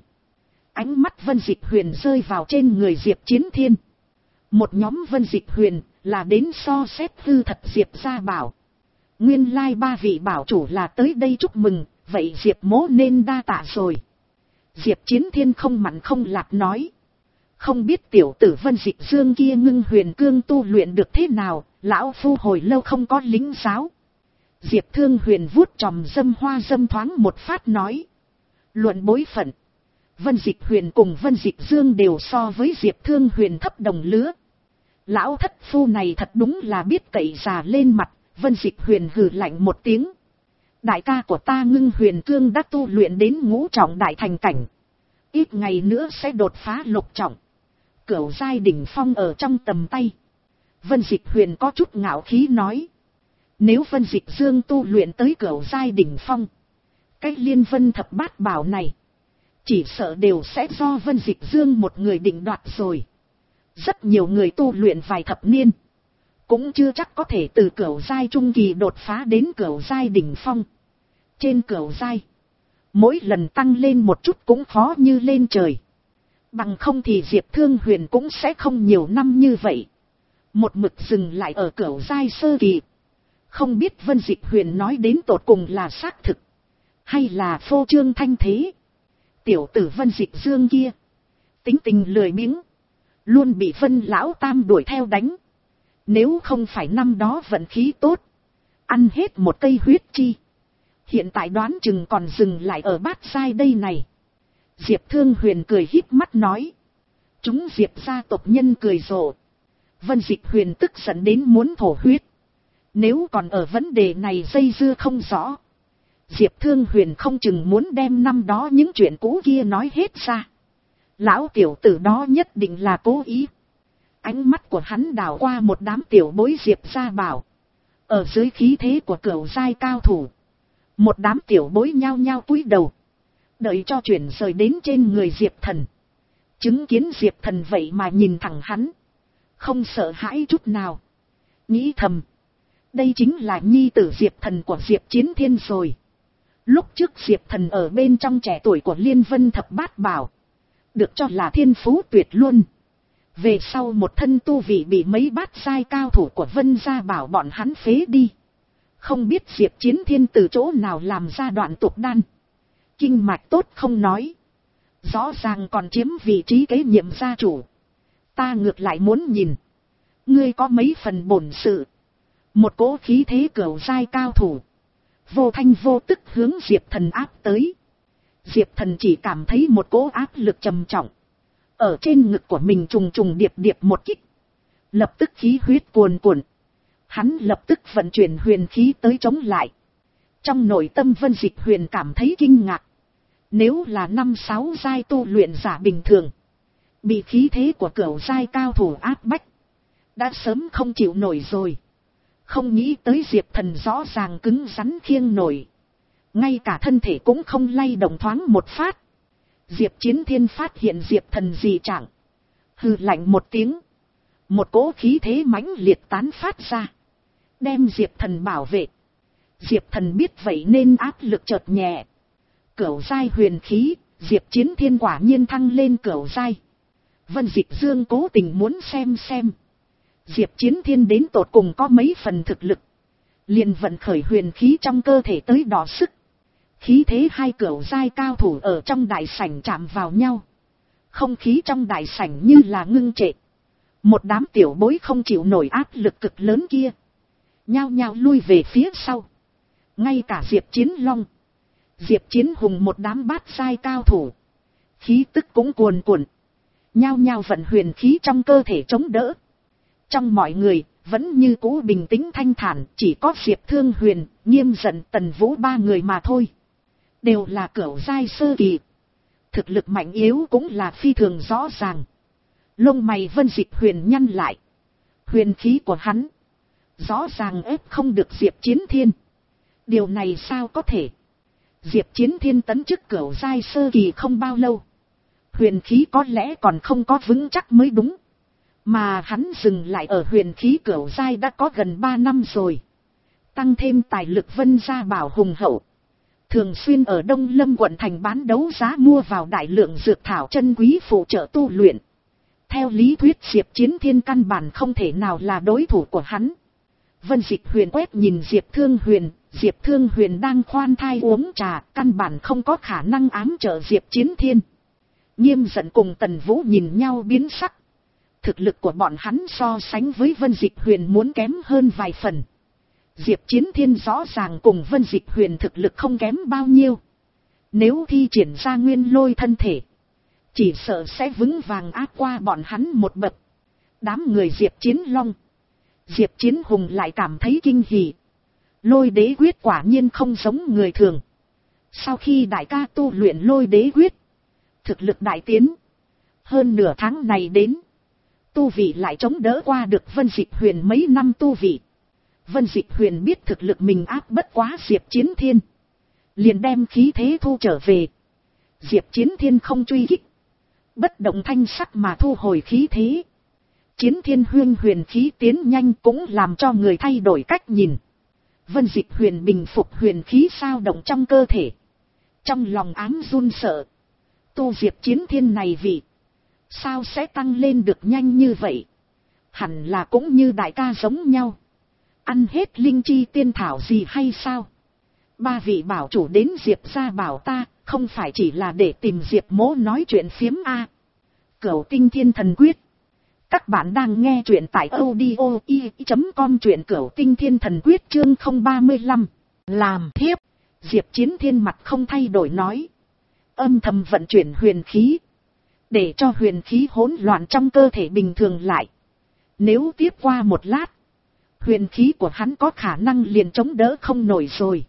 Ánh mắt Vân Dịch Huyền rơi vào trên người Diệp Chiến Thiên. Một nhóm Vân Dịch Huyền là đến so xét hư thật Diệp gia bảo. Nguyên lai ba vị bảo chủ là tới đây chúc mừng, vậy Diệp mỗ nên đa tạ rồi. Diệp Chiến Thiên không mặn không lạt nói. Không biết tiểu tử Vân Dịch Dương kia ngưng huyền cương tu luyện được thế nào, lão phu hồi lâu không có lính giáo. Diệp Thương Huyền vuốt tròm dâm hoa dâm thoáng một phát nói. Luận bối phận, Vân Dịch Huyền cùng Vân Dịch Dương đều so với Diệp Thương Huyền thấp đồng lứa. Lão thất phu này thật đúng là biết cậy già lên mặt. Vân Dịch Huyền hừ lạnh một tiếng. Đại ca của ta ngưng huyền cương đã tu luyện đến ngũ trọng đại thành cảnh. Ít ngày nữa sẽ đột phá lục trọng. Cửu giai đỉnh phong ở trong tầm tay. Vân Dịch Huyền có chút ngạo khí nói. Nếu Vân Dịch Dương tu luyện tới cửu giai đỉnh phong, cái liên vân thập bát bảo này chỉ sợ đều sẽ do Vân Dịch Dương một người định đoạt rồi. Rất nhiều người tu luyện vài thập niên, cũng chưa chắc có thể từ cửu giai trung kỳ đột phá đến cửu giai đỉnh phong. Trên cửu giai, mỗi lần tăng lên một chút cũng khó như lên trời. Bằng không thì Diệp Thương Huyền cũng sẽ không nhiều năm như vậy, một mực dừng lại ở cửu giai sơ kỳ. Không biết Vân Dịch Huyền nói đến tột cùng là xác thực, hay là phô trương thanh thế. Tiểu tử Vân Dịch Dương kia, tính tình lười biếng, luôn bị Vân lão tam đuổi theo đánh. Nếu không phải năm đó vận khí tốt, ăn hết một cây huyết chi, hiện tại đoán chừng còn dừng lại ở bát giai đây này. Diệp Thương Huyền cười híp mắt nói. Chúng Diệp gia tộc nhân cười rộ. Vân Dịch Huyền tức giận đến muốn thổ huyết. Nếu còn ở vấn đề này dây dưa không rõ, Diệp Thương Huyền không chừng muốn đem năm đó những chuyện cũ kia nói hết ra. Lão tiểu tử đó nhất định là cố ý. Ánh mắt của hắn đảo qua một đám tiểu bối Diệp gia bảo. Ở dưới khí thế của cửu giai cao thủ, một đám tiểu bối nhao nhao cúi đầu, đợi cho chuyển rời đến trên người Diệp Thần. Chứng kiến Diệp Thần vậy mà nhìn thẳng hắn, không sợ hãi chút nào. Nghĩ thầm, đây chính là nhi tử Diệp Thần của Diệp Chiến Thiên rồi. Lúc trước Diệp Thần ở bên trong trẻ tuổi của Liên Vân Thập Bát Bảo, được cho là thiên phú tuyệt luôn. Về sau một thân tu vị bị mấy bát giai cao thủ của Vân gia bảo bọn hắn phế đi. Không biết Diệp Chiến Thiên từ chỗ nào làm ra đoạn tục đan. Kinh mạch tốt không nói, rõ ràng còn chiếm vị trí kế nhiệm gia chủ. Ta ngược lại muốn nhìn, ngươi có mấy phần bổn sự. Một cỗ khí thế cửu giai cao thủ, vô thanh vô tức hướng Diệp Thần áp tới. Diệp Thần chỉ cảm thấy một cỗ áp lực trầm trọng ở trên ngực của mình trùng trùng điệp điệp một kích, lập tức khí huyết cuồn cuộn. Hắn lập tức vận chuyển huyền khí tới chống lại. Trong nội tâm Vân Dịch Huyền cảm thấy kinh ngạc. Nếu là năm sáu giai tu luyện giả bình thường, bị khí thế của cửu giai cao thủ áp bách, đã sớm không chịu nổi rồi. Không nghĩ tới Diệp Thần rõ ràng cứng rắn khiêng nổi. Ngay cả thân thể cũng không lay động thoáng một phát. Diệp Chiến Thiên phát hiện Diệp Thần dị trạng. Hừ lạnh một tiếng. Một cỗ khí thế mãnh liệt tán phát ra. Đem Diệp Thần bảo vệ. Diệp Thần biết vậy nên áp lực chợt nhẹ. Cửu giai huyền khí, Diệp Chiến Thiên quả nhiên thăng lên cửu giai. Vân Dịch Dương cố tình muốn xem xem. Diệp Chiến Thiên đến tột cùng có mấy phần thực lực. Liền vận khởi huyền khí trong cơ thể tới đỏ sức. Khí thế hai cửu giai cao thủ ở trong đại sảnh chạm vào nhau. Không khí trong đại sảnh như là ngưng trệ. Một đám tiểu bối không chịu nổi áp lực cực lớn kia. Nhao nhao lui về phía sau. Ngay cả Diệp Chiến Long, Diệp Chiến Hùng một đám bát giai cao thủ. Khí tức cũng cuồn cuộn. Nhao nhao vận huyền khí trong cơ thể chống đỡ. Trong mọi người, vẫn như cũ bình tĩnh thanh thản, chỉ có Diệp Thương Huyền, Nghiêm Giận, Tần Vũ ba người mà thôi. Đều là cửu giai sơ kỳ. Thực lực mạnh yếu cũng là phi thường rõ ràng. Lông mày Vân Dịch Huyền nhăn lại. Huyền khí của hắn rõ ràng ép không được Diệp Chiến Thiên. Điều này sao có thể? Diệp Chiến Thiên tấn chức cửu giai sơ kỳ không bao lâu. Huyền khí có lẽ còn không có vững chắc mới đúng. Mà hắn dừng lại ở huyền khí cửu giai đã có gần ba năm rồi. Tăng thêm tài lực Vân gia bảo hùng hậu. Thường xuyên ở Đông Lâm quận thành bán đấu giá mua vào đại lượng dược thảo chân quý phụ trợ tu luyện. Theo lý thuyết Diệp Chiến Thiên căn bản không thể nào là đối thủ của hắn. Vân Dịch Huyền quét nhìn Diệp Thương Huyền. Diệp Thương Huyền đang khoan thai uống trà, căn bản không có khả năng ám trợ Diệp Chiến Thiên. Nghiêm Giận cùng Tần Vũ nhìn nhau biến sắc. Thực lực của bọn hắn so sánh với Vân Dịch Huyền muốn kém hơn vài phần. Diệp Chiến Thiên rõ ràng cùng Vân Dịch Huyền thực lực không kém bao nhiêu. Nếu thi triển ra nguyên lôi thân thể, chỉ sợ sẽ vững vàng áp qua bọn hắn một bậc. Đám người Diệp Chiến Long, Diệp Chiến Hùng lại cảm thấy kinh hỉ. Lôi đế quyết quả nhiên không giống người thường. Sau khi đại ca tu luyện lôi đế quyết, thực lực đại tiến. Hơn nửa tháng này đến, tu vị lại chống đỡ qua được Vân Dịch Huyền mấy năm tu vị. Vân Dịch Huyền biết thực lực mình áp bất quá Diệp Chiến Thiên, liền đem khí thế thu trở về. Diệp Chiến Thiên không truy kích, bất động thanh sắc mà thu hồi khí thế. Chiến Thiên huyên huyền khí tiến nhanh cũng làm cho người thay đổi cách nhìn. Vân Dịch Huyền bình phục huyền khí sao động trong cơ thể. Trong lòng ám run sợ. Tu Diệp Chiến Thiên này vị, sao sẽ tăng lên được nhanh như vậy? Hẳn là cũng như đại ca giống nhau. Ăn hết linh chi tiên thảo gì hay sao? Ba vị bảo chủ đến Diệp gia bảo ta, không phải chỉ là để tìm Diệp mỗ nói chuyện phiếm a. Cửu Tinh Thiên Thần Quyết. Các bạn đang nghe truyện tại audio i chấm com, truyện Cửu Tinh Thiên Thần Quyết chương không ba lăm. Làm thiếp. Diệp Chiến Thiên mặt không thay đổi nói. Âm thầm vận chuyển huyền khí. Để cho huyền khí hỗn loạn trong cơ thể bình thường lại. Nếu tiếp qua một lát, huyền khí của hắn có khả năng liền chống đỡ không nổi rồi.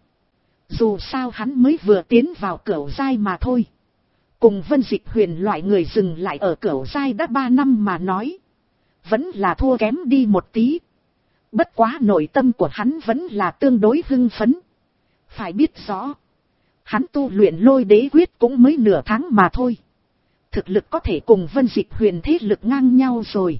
Dù sao hắn mới vừa tiến vào cửu giai mà thôi. Cùng Vân Dịch Huyền loại người dừng lại ở cửu giai đã ba năm mà nói, vẫn là thua kém đi một tí. Bất quá nội tâm của hắn vẫn là tương đối hưng phấn. Phải biết rõ, hắn tu luyện lôi đế quyết cũng mới nửa tháng mà thôi. Thực lực có thể cùng Vân Dịch Huyền thế lực ngang nhau rồi.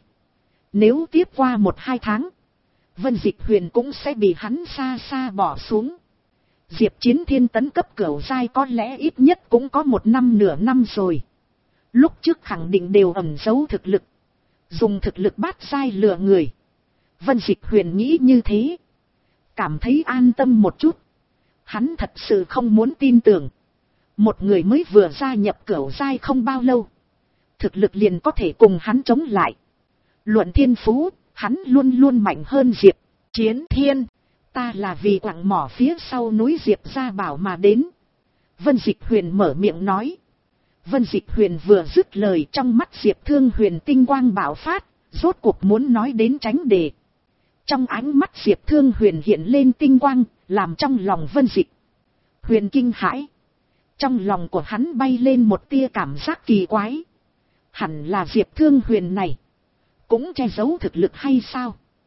Nếu tiếp qua một hai tháng, Vân Dịch Huyền cũng sẽ bị hắn xa xa bỏ xuống. Diệp Chiến Thiên tấn cấp cửu giai có lẽ ít nhất cũng có một năm nửa năm rồi. Lúc trước khẳng định đều ẩn giấu thực lực, dùng thực lực bát giai lừa người. Vân Dịch Huyền nghĩ như thế, cảm thấy an tâm một chút. Hắn thật sự không muốn tin tưởng, một người mới vừa gia nhập cửu giai không bao lâu, thực lực liền có thể cùng hắn chống lại. Luận thiên phú, hắn luôn luôn mạnh hơn Diệp Chiến Thiên. Ta là vì quặng mỏ phía sau núi Diệp gia bảo mà đến. Vân Dịch Huyền mở miệng nói. Vân Dịch Huyền vừa dứt lời, trong mắt Diệp Thương Huyền tinh quang bạo phát, rốt cuộc muốn nói đến tránh đề. Trong ánh mắt Diệp Thương Huyền hiện lên tinh quang, làm trong lòng Vân Dịch Huyền kinh hãi. Trong lòng của hắn bay lên một tia cảm giác kỳ quái. Hẳn là Diệp Thương Huyền này cũng che giấu thực lực hay sao?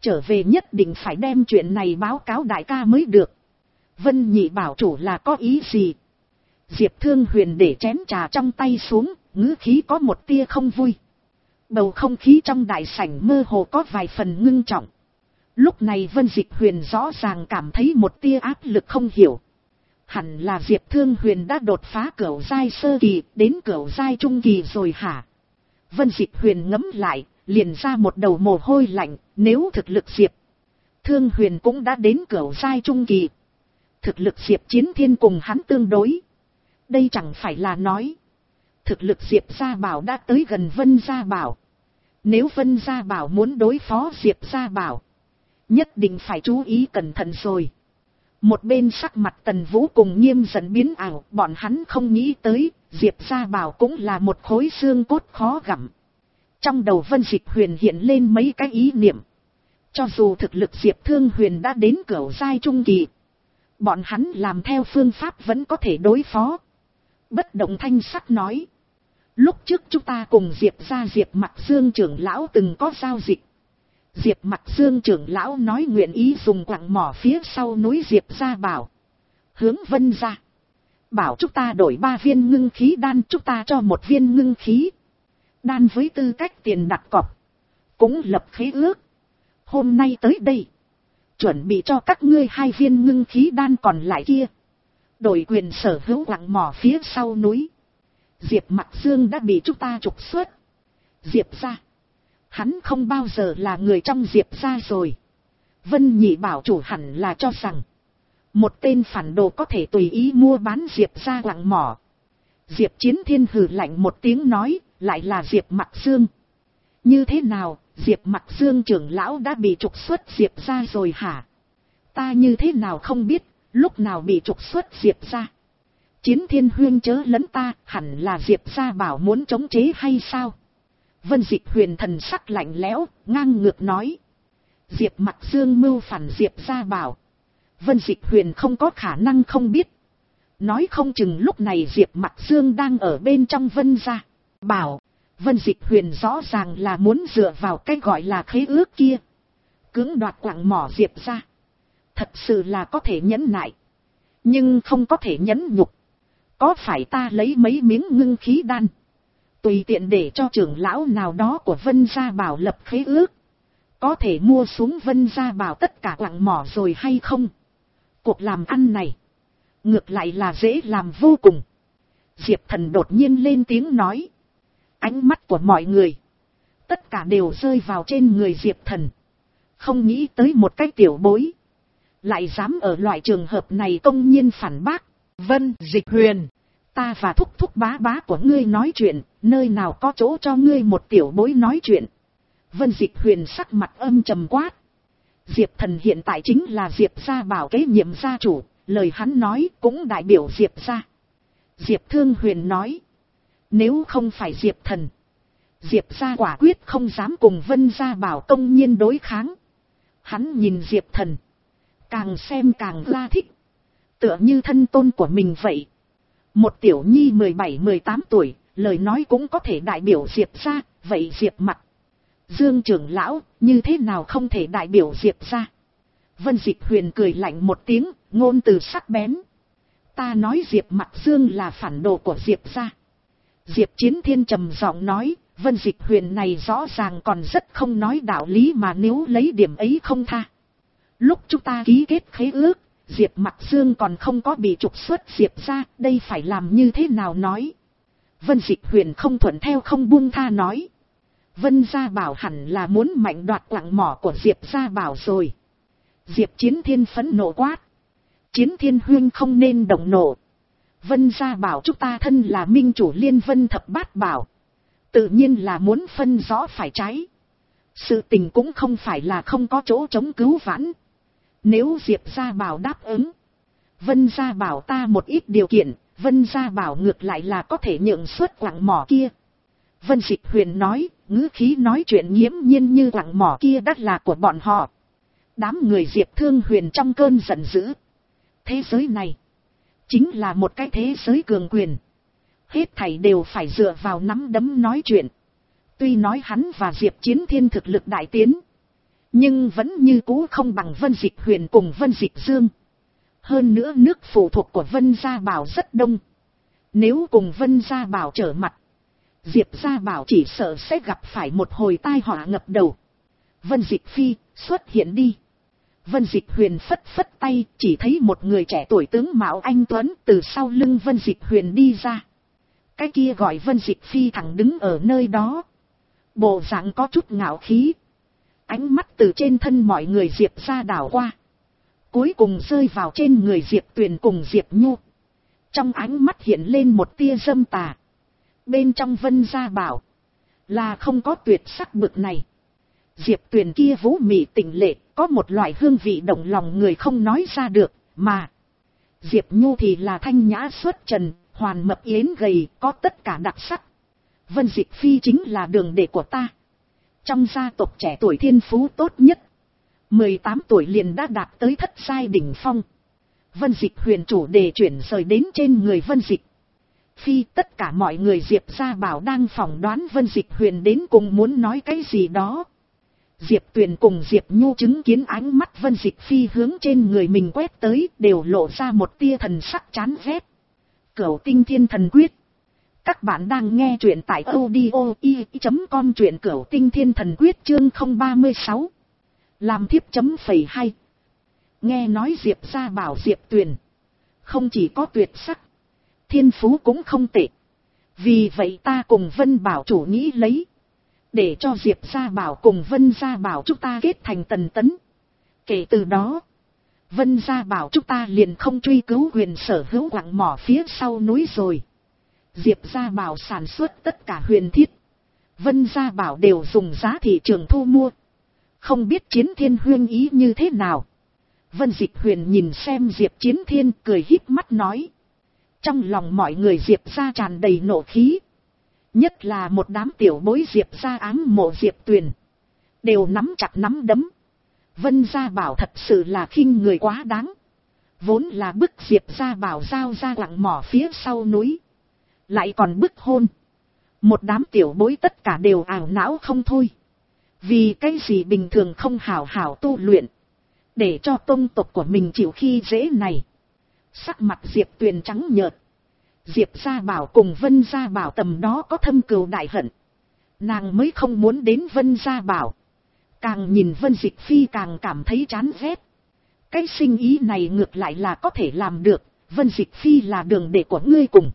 Trở về nhất định phải đem chuyện này báo cáo đại ca mới được. Vân Nhị bảo chủ là có ý gì? Diệp Thương Huyền để chén trà trong tay xuống, ngữ khí có một tia không vui. Bầu không khí trong đại sảnh mơ hồ có vài phần ngưng trọng. Lúc này Vân Dịch Huyền rõ ràng cảm thấy một tia áp lực không hiểu. Hẳn là Diệp Thương Huyền đã đột phá cửu giai sơ kỳ đến cửu giai trung kỳ rồi hả? Vân Dịch Huyền ngẫm lại, liền ra một đầu mồ hôi lạnh. Nếu thực lực Diệp Thương Huyền cũng đã đến cửu giai trung kỳ, thực lực Diệp Chiến Thiên cùng hắn tương đối, đây chẳng phải là nói thực lực Diệp Gia Bảo đã tới gần Vân Gia Bảo. Nếu Vân Gia Bảo muốn đối phó Diệp Gia Bảo, nhất định phải chú ý cẩn thận rồi. Một bên sắc mặt Tần Vũ cùng Nghiêm dần biến ảo, bọn hắn không nghĩ tới Diệp Gia Bảo cũng là một khối xương cốt khó gặm. Trong đầu Vân Dịch Huyền hiện lên mấy cái ý niệm. Cho dù thực lực Diệp Thương Huyền đã đến cửu giai trung kỳ, bọn hắn làm theo phương pháp vẫn có thể đối phó. Bất động thanh sắc nói. Lúc trước chúng ta cùng Diệp gia Diệp Mặc Dương trưởng lão từng có giao dịch. Diệp Mặc Dương trưởng lão nói nguyện ý dùng quặng mỏ phía sau núi Diệp Gia Bảo hướng Vân gia. Bảo chúng ta đổi ba viên ngưng khí đan, chúng ta cho một viên ngưng khí đan với tư cách tiền đặt cọc. Cũng lập khế ước. Hôm nay tới đây, chuẩn bị cho các ngươi hai viên ngưng khí đan còn lại kia, đổi quyền sở hữu quặng mỏ phía sau núi. Diệp Mặc Dương đã bị chúng ta trục xuất Diệp gia. Hắn không bao giờ là người trong Diệp gia rồi. Vân Nhị bảo chủ hẳn là cho rằng một tên phản đồ có thể tùy ý mua bán Diệp gia quặng mỏ. Diệp Chiến Thiên hừ lạnh một tiếng nói, lại là Diệp Mặc Dương. Như thế nào, Diệp Mặc Dương trưởng lão đã bị trục xuất Diệp gia rồi hả? Ta như thế nào không biết, lúc nào bị trục xuất Diệp gia? Chiến Thiên huyên chớ lấn ta, hẳn là Diệp Gia Bảo muốn chống chế hay sao? Vân Dịch Huyền thần sắc lạnh lẽo, ngang ngược nói. Diệp Mặc Dương mưu phản Diệp Gia Bảo. Vân Dịch Huyền không có khả năng không biết. Nói không chừng lúc này Diệp Mặc Dương đang ở bên trong Vân Gia Bảo. Vân Dịch Huyền rõ ràng là muốn dựa vào cái gọi là khế ước kia, cưỡng đoạt quặng mỏ Diệp gia. Thật sự là có thể nhẫn nại, nhưng không có thể nhẫn nhục. Có phải ta lấy mấy miếng ngưng khí đan, tùy tiện để cho trưởng lão nào đó của Vân Gia Bảo lập khế ước, có thể mua xuống Vân Gia Bảo tất cả quặng mỏ rồi hay không? Cuộc làm ăn này, ngược lại là dễ làm vô cùng. Diệp Thần đột nhiên lên tiếng nói. Ánh mắt của mọi người, tất cả đều rơi vào trên người Diệp Thần. Không nghĩ tới một cái tiểu bối, lại dám ở loại trường hợp này công nhiên phản bác. Vân Dịch Huyền, ta và thúc thúc bá bá của ngươi nói chuyện, nơi nào có chỗ cho ngươi một tiểu bối nói chuyện. Vân Dịch Huyền sắc mặt âm trầm quát. Diệp Thần hiện tại chính là Diệp Gia Bảo kế nhiệm gia chủ, lời hắn nói cũng đại biểu Diệp gia. Diệp Thương Huyền nói. Nếu không phải Diệp Thần, Diệp gia quả quyết không dám cùng Vân Gia Bảo công nhiên đối kháng. Hắn nhìn Diệp Thần, càng xem càng ra thích, tựa như thân tôn của mình vậy. Một tiểu nhi mười bảy mười tám tuổi, lời nói cũng có thể đại biểu Diệp gia, vậy Diệp Mặc Dương trưởng lão, như thế nào không thể đại biểu Diệp gia? Vân Dịch Huyền cười lạnh một tiếng, ngôn từ sắc bén. Ta nói Diệp Mặc Dương là phản đồ của Diệp gia. Diệp Chiến Thiên trầm giọng nói, Vân Dịch Huyền này rõ ràng còn rất không nói đạo lý mà nếu lấy điểm ấy không tha. Lúc chúng ta ký kết khế ước, Diệp Mặc Dương còn không có bị trục xuất Diệp gia, đây phải làm như thế nào nói? Vân Dịch Huyền không thuận theo không buông tha nói. Vân Gia Bảo hẳn là muốn mạnh đoạt quặng mỏ của Diệp Gia Bảo rồi. Diệp Chiến Thiên phẫn nộ quát. Chiến Thiên huynh không nên động nộ. Vân Gia Bảo chúng ta thân là minh chủ liên vân thập bát bảo, tự nhiên là muốn phân rõ phải trái. Sự tình cũng không phải là không có chỗ chống cứu vãn. Nếu Diệp Gia Bảo đáp ứng Vân Gia Bảo ta một ít điều kiện, Vân Gia Bảo ngược lại là có thể nhượng suất quặng mỏ kia. Vân Dịch Huyền nói, ngữ khí nói chuyện nghiễm nhiên như quặng mỏ kia đất là của bọn họ. Đám người Diệp Thương Huyền trong cơn giận dữ. Thế giới này chính là một cái thế giới cường quyền. Hết thảy đều phải dựa vào nắm đấm nói chuyện. Tuy nói hắn và Diệp Chiến Thiên thực lực đại tiến, Nhưng vẫn như cũ không bằng Vân Dịch Huyền cùng Vân Dịch Dương. Hơn nữa nước phụ thuộc của Vân Gia Bảo rất đông. Nếu cùng Vân Gia Bảo trở mặt, Diệp Gia Bảo chỉ sợ sẽ gặp phải một hồi tai họa ngập đầu. Vân Dịch Phi, xuất hiện đi. Vân Dịch Huyền phất phất tay, chỉ thấy một người trẻ tuổi tướng mạo anh tuấn từ sau lưng Vân Dịch Huyền đi ra. Cái kia gọi Vân Dịch Phi thẳng đứng ở nơi đó. Bộ dạng có chút ngạo khí. Ánh mắt từ trên thân mọi người Diệp Gia đảo qua. Cuối cùng rơi vào trên người Diệp Tuyền cùng Diệp Nhu. Trong ánh mắt hiện lên một tia dâm tà. Bên trong Vân Gia Bảo là không có tuyệt sắc bực này. Diệp Tuyền kia vũ mị tỉnh lệ, có một loại hương vị động lòng người không nói ra được, mà Diệp Nhu thì là thanh nhã xuất trần, hoàn mập yến gầy, có tất cả đặc sắc. Vân Dịch Phi chính là đường đệ của ta. Trong gia tộc trẻ tuổi thiên phú tốt nhất, mười tám tuổi liền đã đạt tới thất giai đỉnh phong. Vân Dịch Huyền chủ đề chuyển rời đến trên người Vân Dịch Phi. Tất cả mọi người Diệp Gia Bảo đang phỏng đoán Vân Dịch Huyền đến cùng muốn nói cái gì đó. Diệp Tuyền cùng Diệp Nhu chứng kiến ánh mắt Vân Dịch Phi hướng trên người mình quét tới, đều lộ ra một tia thần sắc chán ghét. Cửu Tinh Thiên Thần Quyết. Các bạn đang nghe truyện tại audio i chấm com, truyện Cửu Tinh Thiên Thần Quyết chương không ba mươi sáu. Làm thiếp chấm phẩy hay. Nghe nói Diệp Gia Bảo Diệp Tuyền không chỉ có tuyệt sắc, thiên phú cũng không tệ. Vì vậy ta cùng Vân Bảo chủ nghĩ lấy, để cho Diệp Gia Bảo cùng Vân Gia Bảo chúng ta kết thành tần tấn. Kể từ đó, Vân Gia Bảo chúng ta liền không truy cứu huyền sở hữu quặng mỏ phía sau núi rồi. Diệp Gia Bảo sản xuất tất cả huyền thiết, Vân Gia Bảo đều dùng giá thị trường thu mua. Không biết Chiến Thiên huyên ý như thế nào? Vân Dịch Huyền nhìn xem Diệp Chiến Thiên, cười híp mắt nói. Trong lòng mọi người Diệp Gia tràn đầy nộ khí. Nhất là một đám tiểu bối Diệp Gia ám mộ Diệp Tuyền, đều nắm chặt nắm đấm. Vân Gia Bảo thật sự là khinh người quá đáng. Vốn là bức Diệp Gia Bảo giao ra quặng mỏ phía sau núi, lại còn bức hôn. Một đám tiểu bối tất cả đều ảo não không thôi. Vì cái gì bình thường không hảo hảo tu luyện, để cho tông tộc của mình chịu khi dễ này. Sắc mặt Diệp Tuyền trắng nhợt. Diệp Gia Bảo cùng Vân Gia Bảo tầm đó có thâm cừu đại hận. Nàng mới không muốn đến Vân Gia Bảo. Càng nhìn Vân Dịch Phi càng cảm thấy chán ghét. Cái sinh ý này ngược lại là có thể làm được. Vân Dịch Phi là đường đệ của ngươi cùng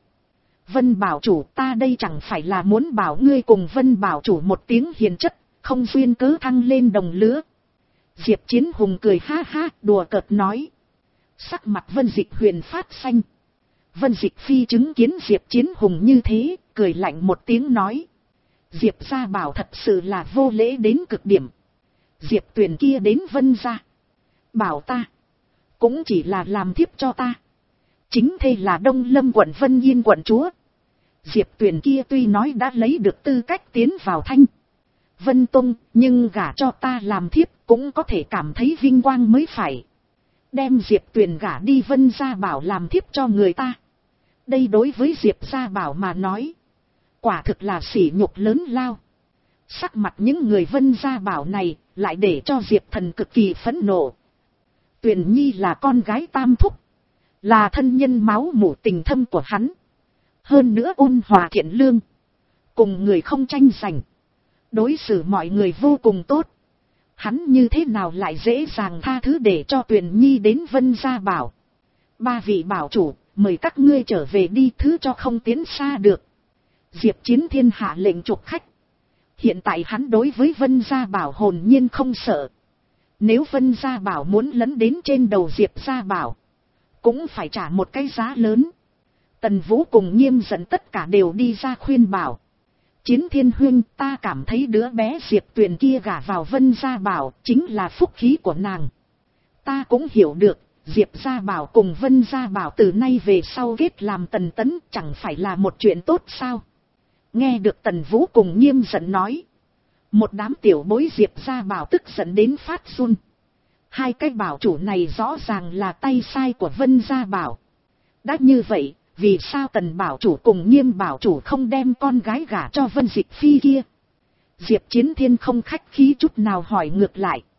Vân Bảo chủ, ta đây chẳng phải là muốn bảo ngươi cùng Vân Bảo chủ một tiếng hiền chất, không duyên cớ thăng lên đồng lứa. Diệp Chiến Hùng cười ha ha, đùa cợt nói. Sắc mặt Vân Dịch Huyền phát xanh. Vân Dịch Phi chứng kiến Diệp Chiến Hùng như thế, cười lạnh một tiếng nói. Diệp Gia Bảo thật sự là vô lễ đến cực điểm. Diệp Tuyền kia đến Vân Gia Bảo ta, cũng chỉ là làm thiếp cho ta. Chính thê là Đông Lâm quận Vân Yên quận chúa. Diệp Tuyền kia tuy nói đã lấy được tư cách tiến vào Thanh Vân Tông, nhưng gả cho ta làm thiếp cũng có thể cảm thấy vinh quang mới phải. Đem Diệp Tuyền gả đi Vân Gia Bảo làm thiếp cho người ta, đây đối với Diệp Gia Bảo mà nói, quả thực là sỉ nhục lớn lao. Sắc mặt những người Vân Gia Bảo này lại để cho Diệp Thần cực kỳ phẫn nộ. Tuyền Nhi là con gái tam thúc, là thân nhân máu mủ tình thâm của hắn. Hơn nữa ôn hòa thiện lương, cùng người không tranh giành, đối xử mọi người vô cùng tốt. Hắn như thế nào lại dễ dàng tha thứ để cho Tuyền Nhi đến Vân Gia Bảo. Ba vị bảo chủ, mời các ngươi trở về đi, thứ cho không tiến xa được. Diệp Chiến Thiên hạ lệnh trục khách. Hiện tại hắn đối với Vân Gia Bảo hồn nhiên không sợ. Nếu Vân Gia Bảo muốn lấn đến trên đầu Diệp Gia Bảo, cũng phải trả một cái giá lớn. Tần Vũ cùng Nghiêm Dẫn tất cả đều đi ra khuyên bảo. Chiến Thiên huynh, ta cảm thấy đứa bé Diệp Tuyền kia gả vào Vân Gia Bảo chính là phúc khí của nàng. Ta cũng hiểu được, Diệp Gia Bảo cùng Vân Gia Bảo từ nay về sau kết làm tần tấn chẳng phải là một chuyện tốt sao? Nghe được Tần Vũ cùng Nghiêm Dẫn nói, một đám tiểu bối Diệp Gia Bảo tức giận đến phát run. Hai cái bảo chủ này rõ ràng là tay sai của Vân Gia Bảo. Đã như vậy, vì sao Tần bảo chủ cùng Nghiêm bảo chủ không đem con gái gả cho Vân Dịch Phi kia? Diệp Chiến Thiên không khách khí chút nào hỏi ngược lại.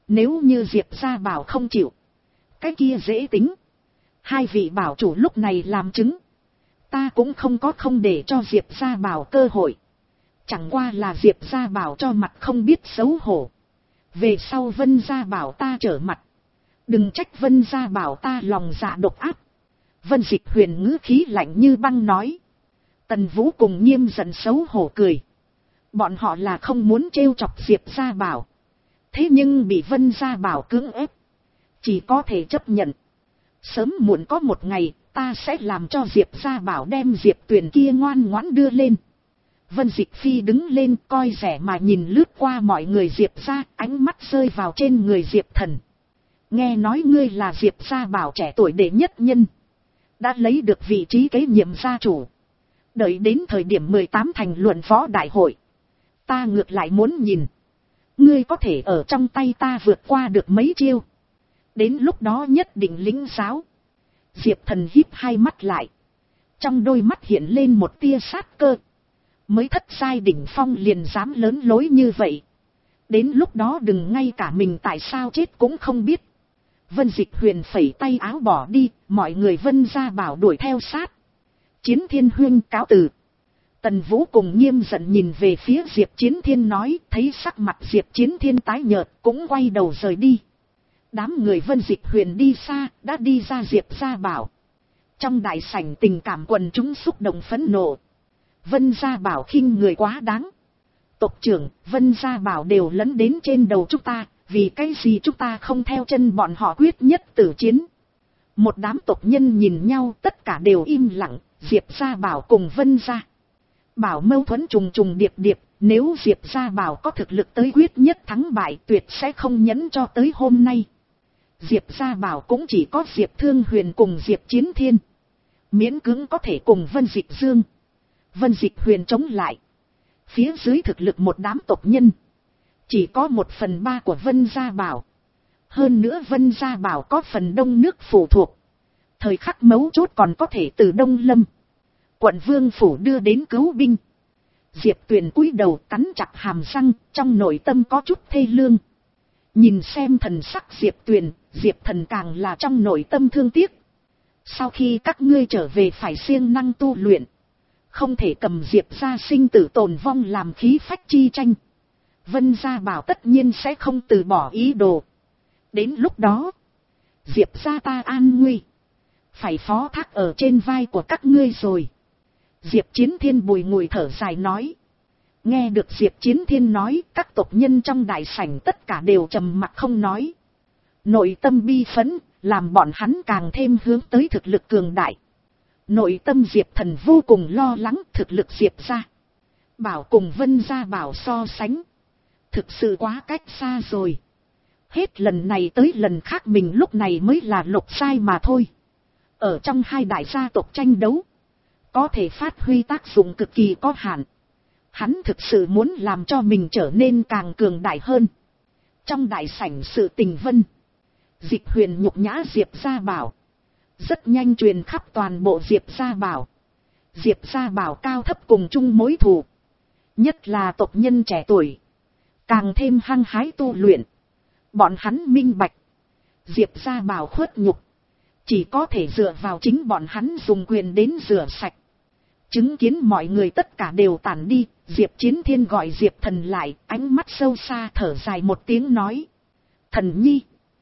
Nếu như Diệp gia bảo không chịu, cái kia dễ tính. Hai vị bảo chủ lúc này làm chứng, ta cũng không có không để cho Diệp gia bảo cơ hội. Chẳng qua là Diệp gia bảo cho mặt không biết xấu hổ. Về sau Vân gia bảo ta trở mặt, đừng trách Vân gia bảo ta lòng dạ độc ác. Vân Dịch Huyền ngữ khí lạnh như băng nói. Tần Vũ cùng Nghiêm giận xấu hổ cười. Bọn họ là không muốn trêu chọc Diệp gia bảo, thế nhưng bị Vân gia bảo cưỡng ép, chỉ có thể chấp nhận. Sớm muộn có một ngày, ta sẽ làm cho Diệp gia bảo đem Diệp Tuyền kia ngoan ngoãn đưa lên. Vân Dịch Phi đứng lên coi rẻ mà nhìn lướt qua mọi người Diệp gia, ánh mắt rơi vào trên người Diệp Thần. Nghe nói ngươi là Diệp gia bảo trẻ tuổi đệ nhất nhân, đã lấy được vị trí kế nhiệm gia chủ. Đợi đến thời điểm mười tám thành luận võ đại hội, ta ngược lại muốn nhìn, ngươi có thể ở trong tay ta vượt qua được mấy chiêu. Đến lúc đó nhất định lĩnh giáo. Diệp Thần híp hai mắt lại, trong đôi mắt hiện lên một tia sát cơ. Mới thất giai đỉnh phong liền dám lớn lối như vậy, đến lúc đó đừng ngay cả mình tại sao chết cũng không biết. Vân Dịch Huyền phẩy tay áo bỏ đi, mọi người Vân gia bảo đuổi theo sát. Chiến Thiên huynh cáo từ. Tần Vũ cùng Nghiêm giận nhìn về phía Diệp Chiến Thiên nói, thấy sắc mặt Diệp Chiến Thiên tái nhợt cũng quay đầu rời đi. Đám người Vân Dịch Huyền đi xa, đã đi ra Diệp gia bảo. Trong đại sảnh tình cảm quần chúng xúc động phẫn nộ. Vân gia bảo khinh người quá đáng. Tộc trưởng, Vân gia bảo đều lấn đến trên đầu chúng ta, vì cái gì chúng ta không theo chân bọn họ quyết nhất tử chiến. Một đám tộc nhân nhìn nhau tất cả đều im lặng. Diệp gia bảo cùng Vân gia bảo mâu thuẫn trùng trùng điệp điệp, nếu Diệp gia bảo có thực lực tới quyết nhất thắng bại tuyệt sẽ không nhẫn cho tới hôm nay. Diệp gia bảo cũng chỉ có Diệp Thương Huyền cùng Diệp Chiến Thiên, miễn cưỡng có thể cùng Vân Dịch Dương, Vân Dịch Huyền chống lại. Phía dưới thực lực một đám tộc nhân, chỉ có một phần ba của Vân gia bảo. Hơn nữa Vân gia bảo có phần đông nước phụ thuộc, thời khắc mấu chốt còn có thể từ Đông Lâm quận Vương phủ đưa đến cứu binh. Diệp Tuyền cúi đầu cắn chặt hàm răng, trong nội tâm có chút thê lương. Nhìn xem thần sắc Diệp Tuyền, Diệp Thần càng là trong nội tâm thương tiếc. Sau khi các ngươi trở về phải siêng năng tu luyện, không thể cầm Diệp gia sinh tử tồn vong làm khí phách chi tranh. Vân gia bảo tất nhiên sẽ không từ bỏ ý đồ. Đến lúc đó, Diệp gia ta an nguy, phải phó thác ở trên vai của các ngươi rồi. Diệp Chiến Thiên bùi ngùi thở dài nói. Nghe được Diệp Chiến Thiên nói, các tộc nhân trong đại sảnh tất cả đều trầm mặc không nói. Nội tâm bi phẫn, làm bọn hắn càng thêm hướng tới thực lực cường đại. Nội tâm Diệp Thần vô cùng lo lắng thực lực Diệp gia bảo cùng Vân gia bảo so sánh, thực sự quá cách xa rồi. Hết lần này tới lần khác mình lúc này mới là lục sai mà thôi. Ở trong hai đại gia tộc tranh đấu, có thể phát huy tác dụng cực kỳ có hạn. Hắn thực sự muốn làm cho mình trở nên càng cường đại hơn. Trong đại sảnh sự tình Vân Dịch Huyền nhục nhã Diệp gia bảo, rất nhanh truyền khắp toàn bộ Diệp gia bảo. Diệp gia bảo cao thấp cùng chung mối thù, nhất là tộc nhân trẻ tuổi, càng thêm hăng hái tu luyện. Bọn hắn minh bạch, Diệp gia bảo khuất nhục, chỉ có thể dựa vào chính bọn hắn dùng quyền đến rửa sạch. Chứng kiến mọi người tất cả đều tản đi, Diệp Chiến Thiên gọi Diệp Thần lại, ánh mắt sâu xa thở dài một tiếng nói. Thần nhi,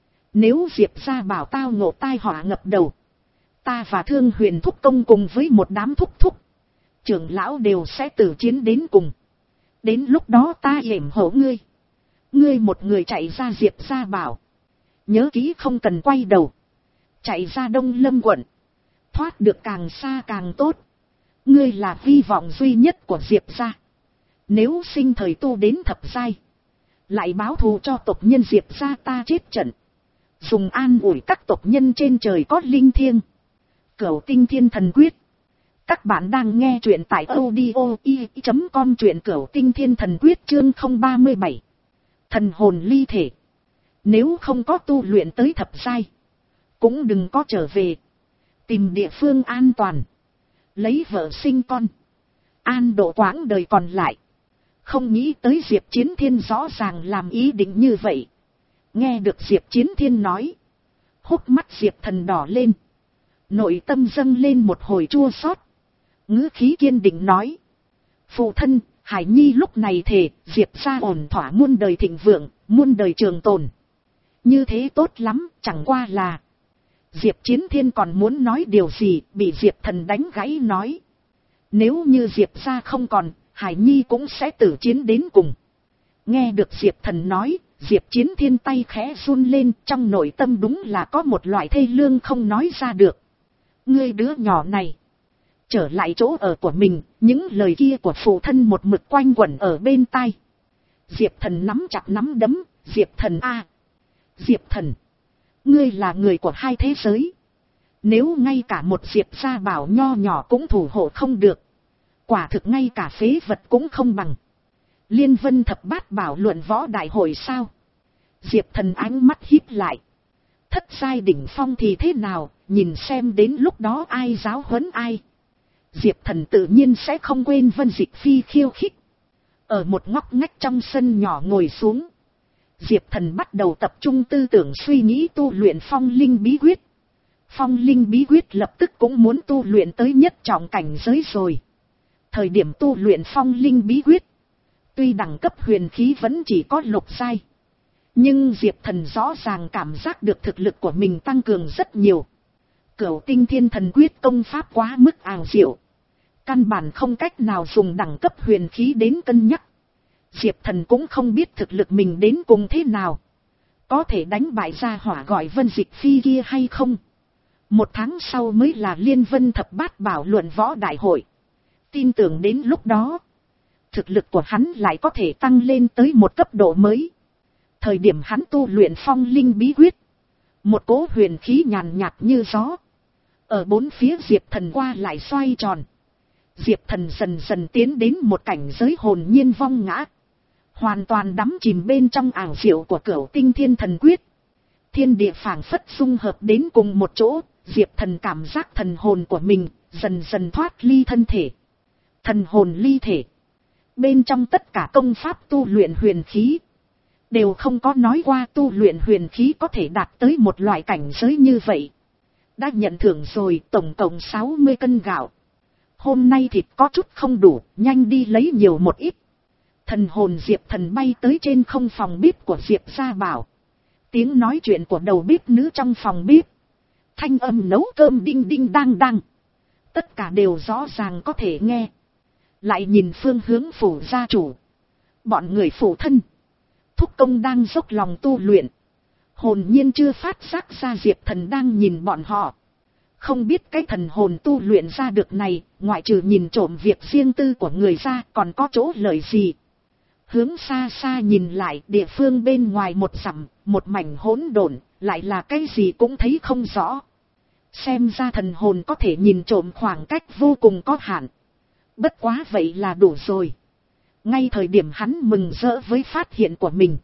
nếu Diệp gia bảo tao ngộ tai họa ngập đầu, ta và Thương Huyền thúc công cùng với một đám thúc thúc, trưởng lão đều sẽ tử chiến đến cùng. Đến lúc đó ta yểm hộ ngươi. Ngươi một người chạy ra Diệp gia bảo, nhớ kỹ không cần quay đầu, chạy ra Đông Lâm quận, thoát được càng xa càng tốt. Ngươi là hy vọng duy nhất của Diệp gia. Nếu sinh thời tu đến thập giai, lại báo thù cho tộc nhân Diệp gia ta chết trận, dùng an ủi các tộc nhân trên trời có linh thiêng. Cửu Tinh Thiên Thần Quyết. Các bạn đang nghe truyện tại audio i chấm com, truyện Cửu Tinh Thiên Thần Quyết chương không ba mươi bảy. Thần hồn ly thể. Nếu không có tu luyện tới thập giai, cũng đừng có trở về. Tìm địa phương an toàn, lấy vợ sinh con, an độ quãng đời còn lại. Không nghĩ tới Diệp Chiến Thiên rõ ràng làm ý định như vậy. Nghe được Diệp Chiến Thiên nói, hốc mắt Diệp Thần đỏ lên, nội tâm dâng lên một hồi chua xót, ngữ khí kiên định nói: phụ thân, Hải Nhi lúc này thề Diệp gia ổn thỏa muôn đời thịnh vượng, muôn đời trường tồn. Như thế tốt lắm, chẳng qua là... Diệp Chiến Thiên còn muốn nói điều gì, bị Diệp Thần đánh gãy nói: nếu như Diệp gia không còn, Hải Nhi cũng sẽ tử chiến đến cùng. Nghe được Diệp Thần nói, Diệp Chiến Thiên tay khẽ run lên, trong nội tâm đúng là có một loại thê lương không nói ra được. Ngươi đứa nhỏ này, trở lại chỗ ở của mình, những lời kia của phụ thân một mực quanh quẩn ở bên tai. Diệp Thần nắm chặt nắm đấm: Diệp Thần a, à, Diệp Thần, ngươi là người của hai thế giới. Nếu ngay cả một Diệp gia bảo nho nhỏ cũng thủ hộ không được, quả thực ngay cả phế vật cũng không bằng. Liên Vân thập bát bảo luận võ đại hội sao? Diệp Thần ánh mắt híp lại. Thất giai đỉnh phong thì thế nào, nhìn xem đến lúc đó ai giáo huấn ai. Diệp Thần tự nhiên sẽ không quên Vân Dịch Phi khiêu khích. Ở một ngóc ngách trong sân nhỏ ngồi xuống, Diệp Thần bắt đầu tập trung tư tưởng suy nghĩ tu luyện phong linh bí quyết. Phong linh bí quyết lập tức cũng muốn tu luyện tới nhất trọng cảnh giới rồi. Thời điểm tu luyện phong linh bí quyết, tuy đẳng cấp huyền khí vẫn chỉ có lục giai, nhưng Diệp Thần rõ ràng cảm giác được thực lực của mình tăng cường rất nhiều. Cửu tinh thiên thần quyết công pháp quá mức ảo diệu, căn bản không cách nào dùng đẳng cấp huyền khí đến cân nhắc. Diệp Thần cũng không biết thực lực mình đến cùng thế nào, có thể đánh bại gia hỏa gọi Vân Dịch Phi kia hay không. Một tháng sau mới là Liên Vân thập bát bảo luận võ đại hội. Tin tưởng đến lúc đó, thực lực của hắn lại có thể tăng lên tới một cấp độ mới. Thời điểm hắn tu luyện phong linh bí quyết, một cỗ huyền khí nhàn nhạt như gió ở bốn phía Diệp Thần qua lại xoay tròn. Diệp Thần dần dần tiến đến một cảnh giới hồn nhiên vong ngã, hoàn toàn đắm chìm bên trong ảo diệu của cửu tinh thiên thần quyết. Thiên địa phảng phất dung hợp đến cùng một chỗ, Diệp Thần cảm giác thần hồn của mình dần dần thoát ly thân thể. Thần hồn ly thể, bên trong tất cả công pháp tu luyện huyền khí đều không có nói qua tu luyện huyền khí có thể đạt tới một loại cảnh giới như vậy. Đã nhận thưởng rồi, tổng cộng sáu mươi cân gạo. Hôm nay thịt có chút không đủ, nhanh đi lấy nhiều một ít. Thần hồn Diệp Thần bay tới trên không phòng bếp của Diệp gia bảo. Tiếng nói chuyện của đầu bếp nữ trong phòng bếp, thanh âm nấu cơm đinh đinh đang đang, tất cả đều rõ ràng có thể nghe. Lại nhìn phương hướng phủ gia chủ, bọn người phụ thân thúc công đang dốc lòng tu luyện, hồn nhiên chưa phát giác ra Diệp Thần đang nhìn bọn họ. Không biết cái thần hồn tu luyện ra được này, ngoại trừ nhìn trộm việc riêng tư của người ra, còn có chỗ lợi gì. Hướng xa xa nhìn lại, địa phương bên ngoài một dặm, một mảnh hỗn độn, lại là cái gì cũng thấy không rõ. Xem ra thần hồn có thể nhìn trộm khoảng cách vô cùng có hạn. Bất quá vậy là đủ rồi. Ngay thời điểm hắn mừng rỡ với phát hiện của mình,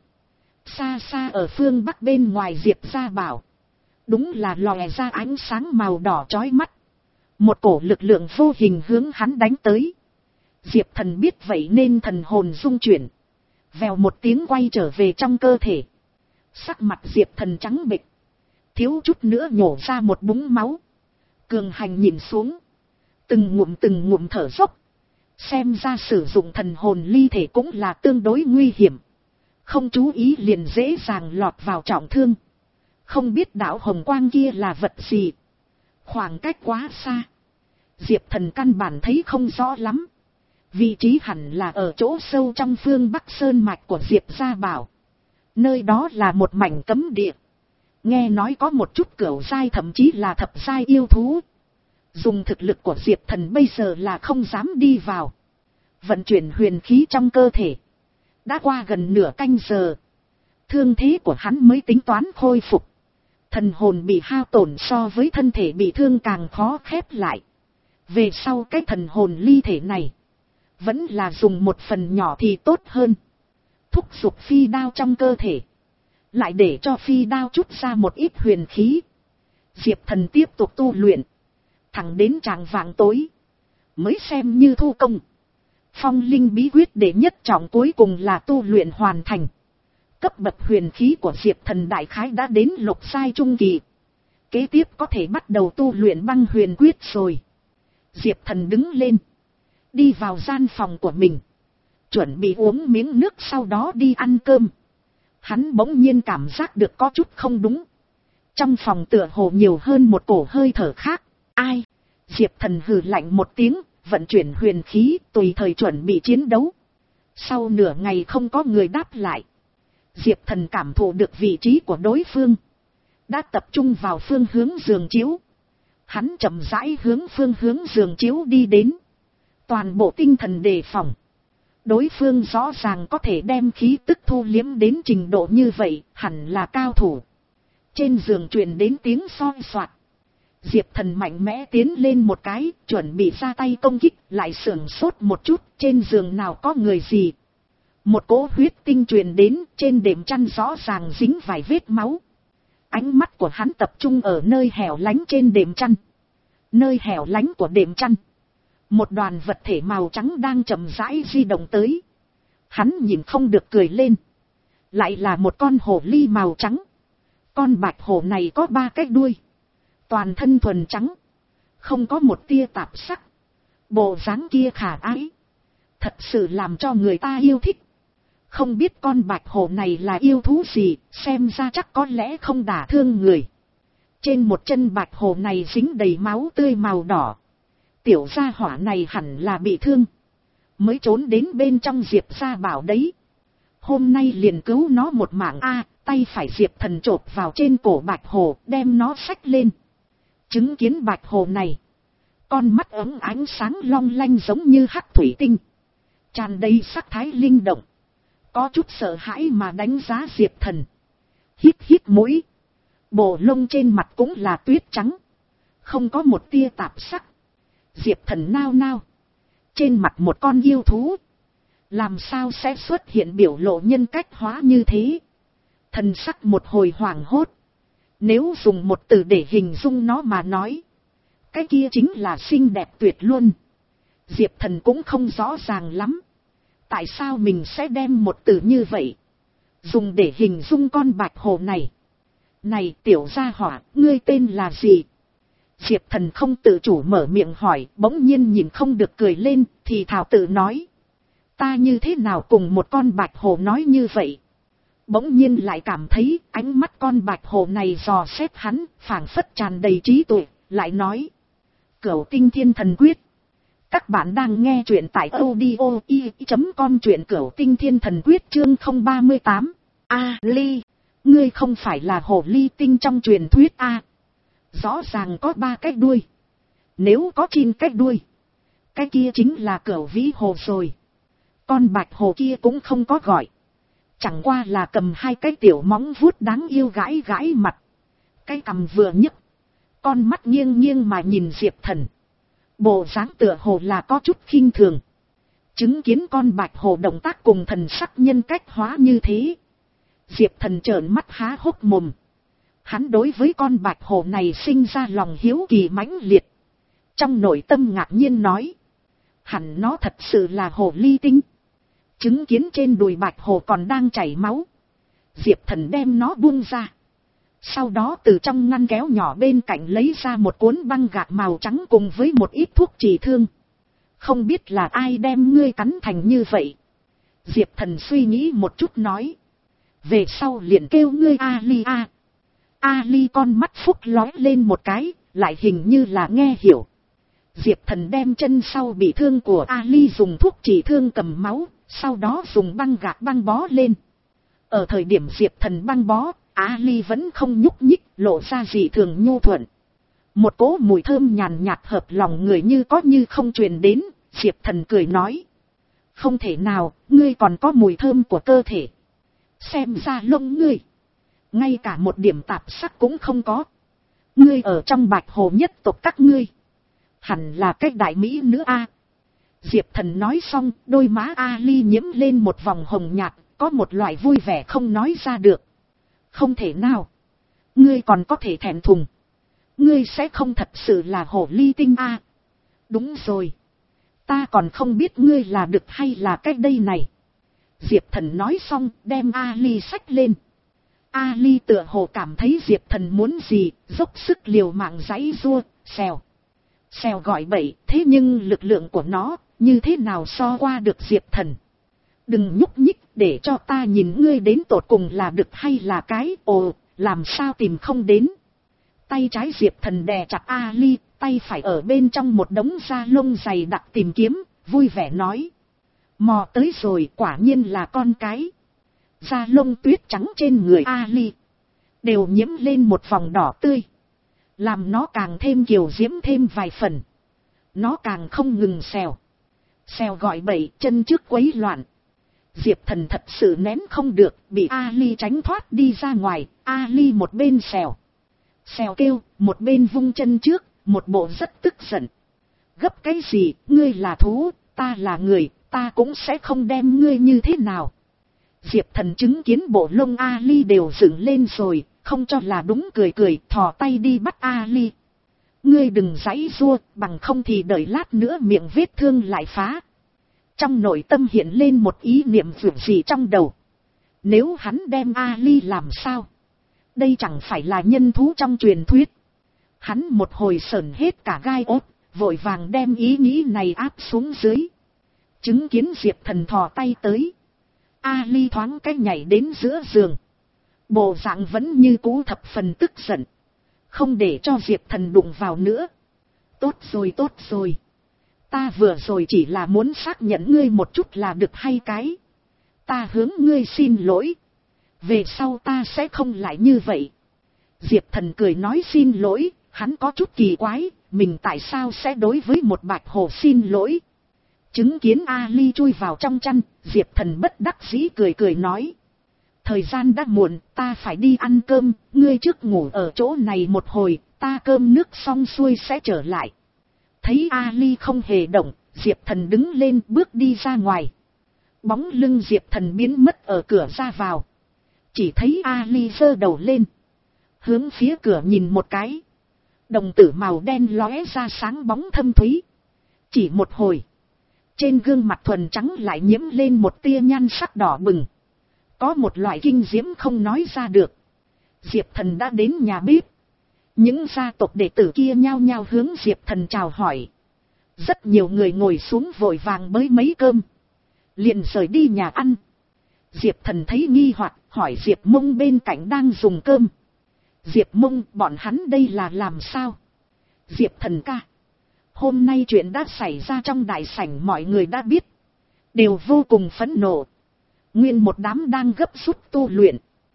xa xa ở phương bắc bên ngoài Diệp gia bảo, đúng là lòe ra ánh sáng màu đỏ chói mắt. Một cổ lực lượng vô hình hướng hắn đánh tới. Diệp Thần biết vậy nên thần hồn rung chuyển, vèo một tiếng quay trở về trong cơ thể. Sắc mặt Diệp Thần trắng bệch, thiếu chút nữa nhổ ra một búng máu. Cường hành nhìn xuống, từng ngụm từng ngụm thở dốc. Xem ra sử dụng thần hồn ly thể cũng là tương đối nguy hiểm, không chú ý liền dễ dàng lọt vào trọng thương. Không biết đạo hồng quang kia là vật gì, khoảng cách quá xa, Diệp Thần căn bản thấy không rõ lắm. Vị trí hẳn là ở chỗ sâu trong phương Bắc Sơn mạch của Diệp gia bảo. Nơi đó là một mảnh cấm địa, nghe nói có một chút cửu giai thậm chí là thập giai yêu thú. Dùng thực lực của Diệp Thần bây giờ là không dám đi vào. Vận chuyển huyền khí trong cơ thể, đã qua gần nửa canh giờ, thương thế của hắn mới tính toán khôi phục. Thần hồn bị hao tổn so với thân thể bị thương càng khó khép lại. Về sau cái thần hồn ly thể này, vẫn là dùng một phần nhỏ thì tốt hơn. Thúc giục phi đao trong cơ thể, lại để cho phi đao chút ra một ít huyền khí. Diệp Thần tiếp tục tu luyện, thẳng đến tràng vạng tối mới xem như thu công. Phong linh bí quyết đệ nhất trọng cuối cùng là tu luyện hoàn thành. Cấp bậc huyền khí của Diệp Thần đại khái đã đến lục giai trung kỳ. Kế tiếp có thể bắt đầu tu luyện băng huyền quyết rồi. Diệp Thần đứng lên. Đi vào gian phòng của mình. Chuẩn bị uống miếng nước sau đó đi ăn cơm. Hắn bỗng nhiên cảm giác được có chút không đúng. Trong phòng tựa hồ nhiều hơn một cổ hơi thở khác. Ai? Diệp Thần hừ lạnh một tiếng, vận chuyển huyền khí, tùy thời chuẩn bị chiến đấu. Sau nửa ngày không có người đáp lại. Diệp Thần cảm thụ được vị trí của đối phương. Đã tập trung vào phương hướng giường chiếu. Hắn chậm rãi hướng phương hướng giường chiếu đi đến. Toàn bộ tinh thần đề phòng. Đối phương rõ ràng có thể đem khí tức thu liếm đến trình độ như vậy, hẳn là cao thủ. Trên giường truyền đến tiếng soi soạt. Diệp Thần mạnh mẽ tiến lên một cái, chuẩn bị ra tay công kích, lại sưởng sốt một chút, trên giường nào có người gì. Một cỗ huyết tinh truyền đến, trên đệm chăn rõ ràng dính vài vết máu. Ánh mắt của hắn tập trung ở nơi hẻo lánh trên đệm chăn. Nơi hẻo lánh của đệm chăn. Một đoàn vật thể màu trắng đang chậm rãi di động tới. Hắn nhìn không được cười lên. Lại là một con hổ ly màu trắng. Con bạch hổ này có ba cái đuôi. Toàn thân thuần trắng. Không có một tia tạp sắc. Bộ dáng kia khả ái. Thật sự làm cho người ta yêu thích. Không biết con bạch hổ này là yêu thú gì, xem ra chắc có lẽ không đả thương người. Trên một chân bạch hổ này dính đầy máu tươi màu đỏ. Tiểu gia hỏa này hẳn là bị thương. Mới trốn đến bên trong Diệp gia bảo đấy. Hôm nay liền cứu nó một mạng a. Tay phải Diệp Thần chộp vào trên cổ bạch hổ, đem nó xách lên. Chứng kiến bạch hổ này. Con mắt ấm ánh sáng long lanh giống như hắc thủy tinh. Tràn đầy sắc thái linh động. Có chút sợ hãi mà đánh giá Diệp Thần. Hít hít mũi. Bộ lông trên mặt cũng là tuyết trắng. Không có một tia tạp sắc. Diệp Thần nao nao. Trên mặt một con yêu thú. Làm sao sẽ xuất hiện biểu lộ nhân cách hóa như thế? Thần sắc một hồi hoảng hốt. Nếu dùng một từ để hình dung nó mà nói. Cái kia chính là xinh đẹp tuyệt luôn. Diệp Thần cũng không rõ ràng lắm. Tại sao mình sẽ đem một từ như vậy dùng để hình dung con bạch hổ này? Này tiểu gia hỏa, ngươi tên là gì? Diệp Thần không tự chủ mở miệng hỏi, bỗng nhiên nhìn không được cười lên, thì thảo tự nói. Ta như thế nào cùng một con bạch hổ nói như vậy? Bỗng nhiên lại cảm thấy ánh mắt con bạch hổ này dò xét hắn, phảng phất tràn đầy trí tuệ, lại nói. Cửu Tinh Thiên Thần Quyết. Các bạn đang nghe truyện tại audio i chấm com, truyện Cửu Tinh Thiên Thần Quyết chương không ba mươi tám. A Ly, ngươi không phải là hổ ly tinh trong truyền thuyết a? Rõ ràng có ba cái đuôi. Nếu có chín cái đuôi, cái kia chính là Cửu Vĩ Hồ rồi. Con bạch hồ kia cũng không có gọi. Chẳng qua là cầm hai cái tiểu móng vuốt đáng yêu gãi gãi mặt. Cái cằm vừa nhấc. Con mắt nghiêng nghiêng mà nhìn Diệp Thần. Bộ dáng tựa hồ là có chút khinh thường. Chứng kiến con bạch hồ động tác cùng thần sắc nhân cách hóa như thế. Diệp Thần trợn mắt há hốc mồm. Hắn đối với con bạch hồ này sinh ra lòng hiếu kỳ mãnh liệt. Trong nội tâm ngạc nhiên nói. Hẳn nó thật sự là hồ ly tinh. Chứng kiến trên đùi bạch hồ còn đang chảy máu. Diệp Thần đem nó buông ra. Sau đó từ trong ngăn kéo nhỏ bên cạnh lấy ra một cuốn băng gạc màu trắng cùng với một ít thuốc trị thương. Không biết là ai đem ngươi cắn thành như vậy. Diệp Thần suy nghĩ một chút nói. Về sau liền kêu ngươi Ali a. Ali con mắt phúc lói lên một cái, lại hình như là nghe hiểu. Diệp Thần đem chân sau bị thương của Ali dùng thuốc trị thương cầm máu, sau đó dùng băng gạc băng bó lên. Ở thời điểm Diệp Thần băng bó, Ali vẫn không nhúc nhích, lộ ra dị thường nhu thuận. Một cỗ mùi thơm nhàn nhạt hợp lòng người như có như không truyền đến, Diệp Thần cười nói. Không thể nào, ngươi còn có mùi thơm của cơ thể. Xem ra lông ngươi, ngay cả một điểm tạp sắc cũng không có. Ngươi ở trong bạch hồ nhất tộc các ngươi, hẳn là cách đại mỹ nữ a. Diệp Thần nói xong, đôi má Ali nhiễm lên một vòng hồng nhạt, có một loại vui vẻ không nói ra được. Không thể nào. Ngươi còn có thể thẹn thùng. Ngươi sẽ không thật sự là hổ ly tinh a? Đúng rồi. Ta còn không biết ngươi là đực hay là cách đây này. Diệp Thần nói xong đem Ali xách lên. Ali tựa hồ cảm thấy Diệp Thần muốn gì, dốc sức liều mạng giãy giụa, xèo. Xèo gọi bậy, thế nhưng lực lượng của nó, như thế nào so qua được Diệp Thần. Đừng nhúc nhích, để cho ta nhìn ngươi đến tột cùng là đực hay là cái, ồ, làm sao tìm không đến. Tay trái Diệp Thần đè chặt Ali, tay phải ở bên trong một đống da lông dày đặc tìm kiếm, vui vẻ nói. Mò tới rồi, quả nhiên là con cái. Da lông tuyết trắng trên người Ali đều nhiễm lên một vòng đỏ tươi, làm nó càng thêm kiều diễm thêm vài phần. Nó càng không ngừng xèo. Xèo gọi bậy, chân trước quấy loạn. Diệp Thần thật sự nén không được, bị Ali tránh thoát đi ra ngoài. Ali một bên xèo xèo kêu, một bên vung chân trước, một bộ rất tức giận. Gấp cái gì, ngươi là thú, ta là người, ta cũng sẽ không đem ngươi như thế nào. Diệp Thần chứng kiến bộ lông Ali đều dựng lên rồi, không cho là đúng, cười cười, thò tay đi bắt Ali. Ngươi đừng giãy giụa, bằng không thì đợi lát nữa miệng vết thương lại phá. Trong nội tâm hiện lên một ý niệm vượt gì trong đầu. Nếu hắn đem Ali làm sao? Đây chẳng phải là nhân thú trong truyền thuyết. Hắn một hồi sởn hết cả gai ốt, vội vàng đem ý nghĩ này áp xuống dưới. Chứng kiến Diệp Thần thò tay tới. Ali thoáng cái nhảy đến giữa giường. Bộ dạng vẫn như cũ thập phần tức giận. Không để cho Diệp Thần đụng vào nữa. Tốt rồi tốt rồi. Ta vừa rồi chỉ là muốn xác nhận ngươi một chút là được hay cái. Ta hướng ngươi xin lỗi. Về sau ta sẽ không lại như vậy. Diệp Thần cười nói xin lỗi. Hắn có chút kỳ quái. Mình tại sao sẽ đối với một bạch hổ xin lỗi. Chứng kiến Ali chui vào trong chăn. Diệp Thần bất đắc dĩ cười cười nói. Thời gian đã muộn, ta phải đi ăn cơm. Ngươi trước ngủ ở chỗ này một hồi. Ta cơm nước xong xuôi sẽ trở lại. Thấy Ali không hề động, Diệp Thần đứng lên bước đi ra ngoài. Bóng lưng Diệp Thần biến mất ở cửa ra vào. Chỉ thấy Ali giơ đầu lên. Hướng phía cửa nhìn một cái. Đồng tử màu đen lóe ra sáng bóng thâm thúy. Chỉ một hồi. Trên gương mặt thuần trắng lại nhiễm lên một tia nhan sắc đỏ bừng. Có một loại kinh diễm không nói ra được. Diệp Thần đã đến nhà bếp. Những gia tộc đệ tử kia nhao nhao hướng Diệp Thần chào hỏi. Rất nhiều người ngồi xuống vội vàng bới mấy cơm. Liền rời đi nhà ăn. Diệp Thần thấy nghi hoặc, hỏi Diệp Mông bên cạnh đang dùng cơm. Diệp Mông, bọn hắn đây là làm sao? Diệp Thần ca. Hôm nay chuyện đã xảy ra trong đại sảnh mọi người đã biết. Đều vô cùng phẫn nộ. Nguyên một đám đang gấp rút tu luyện.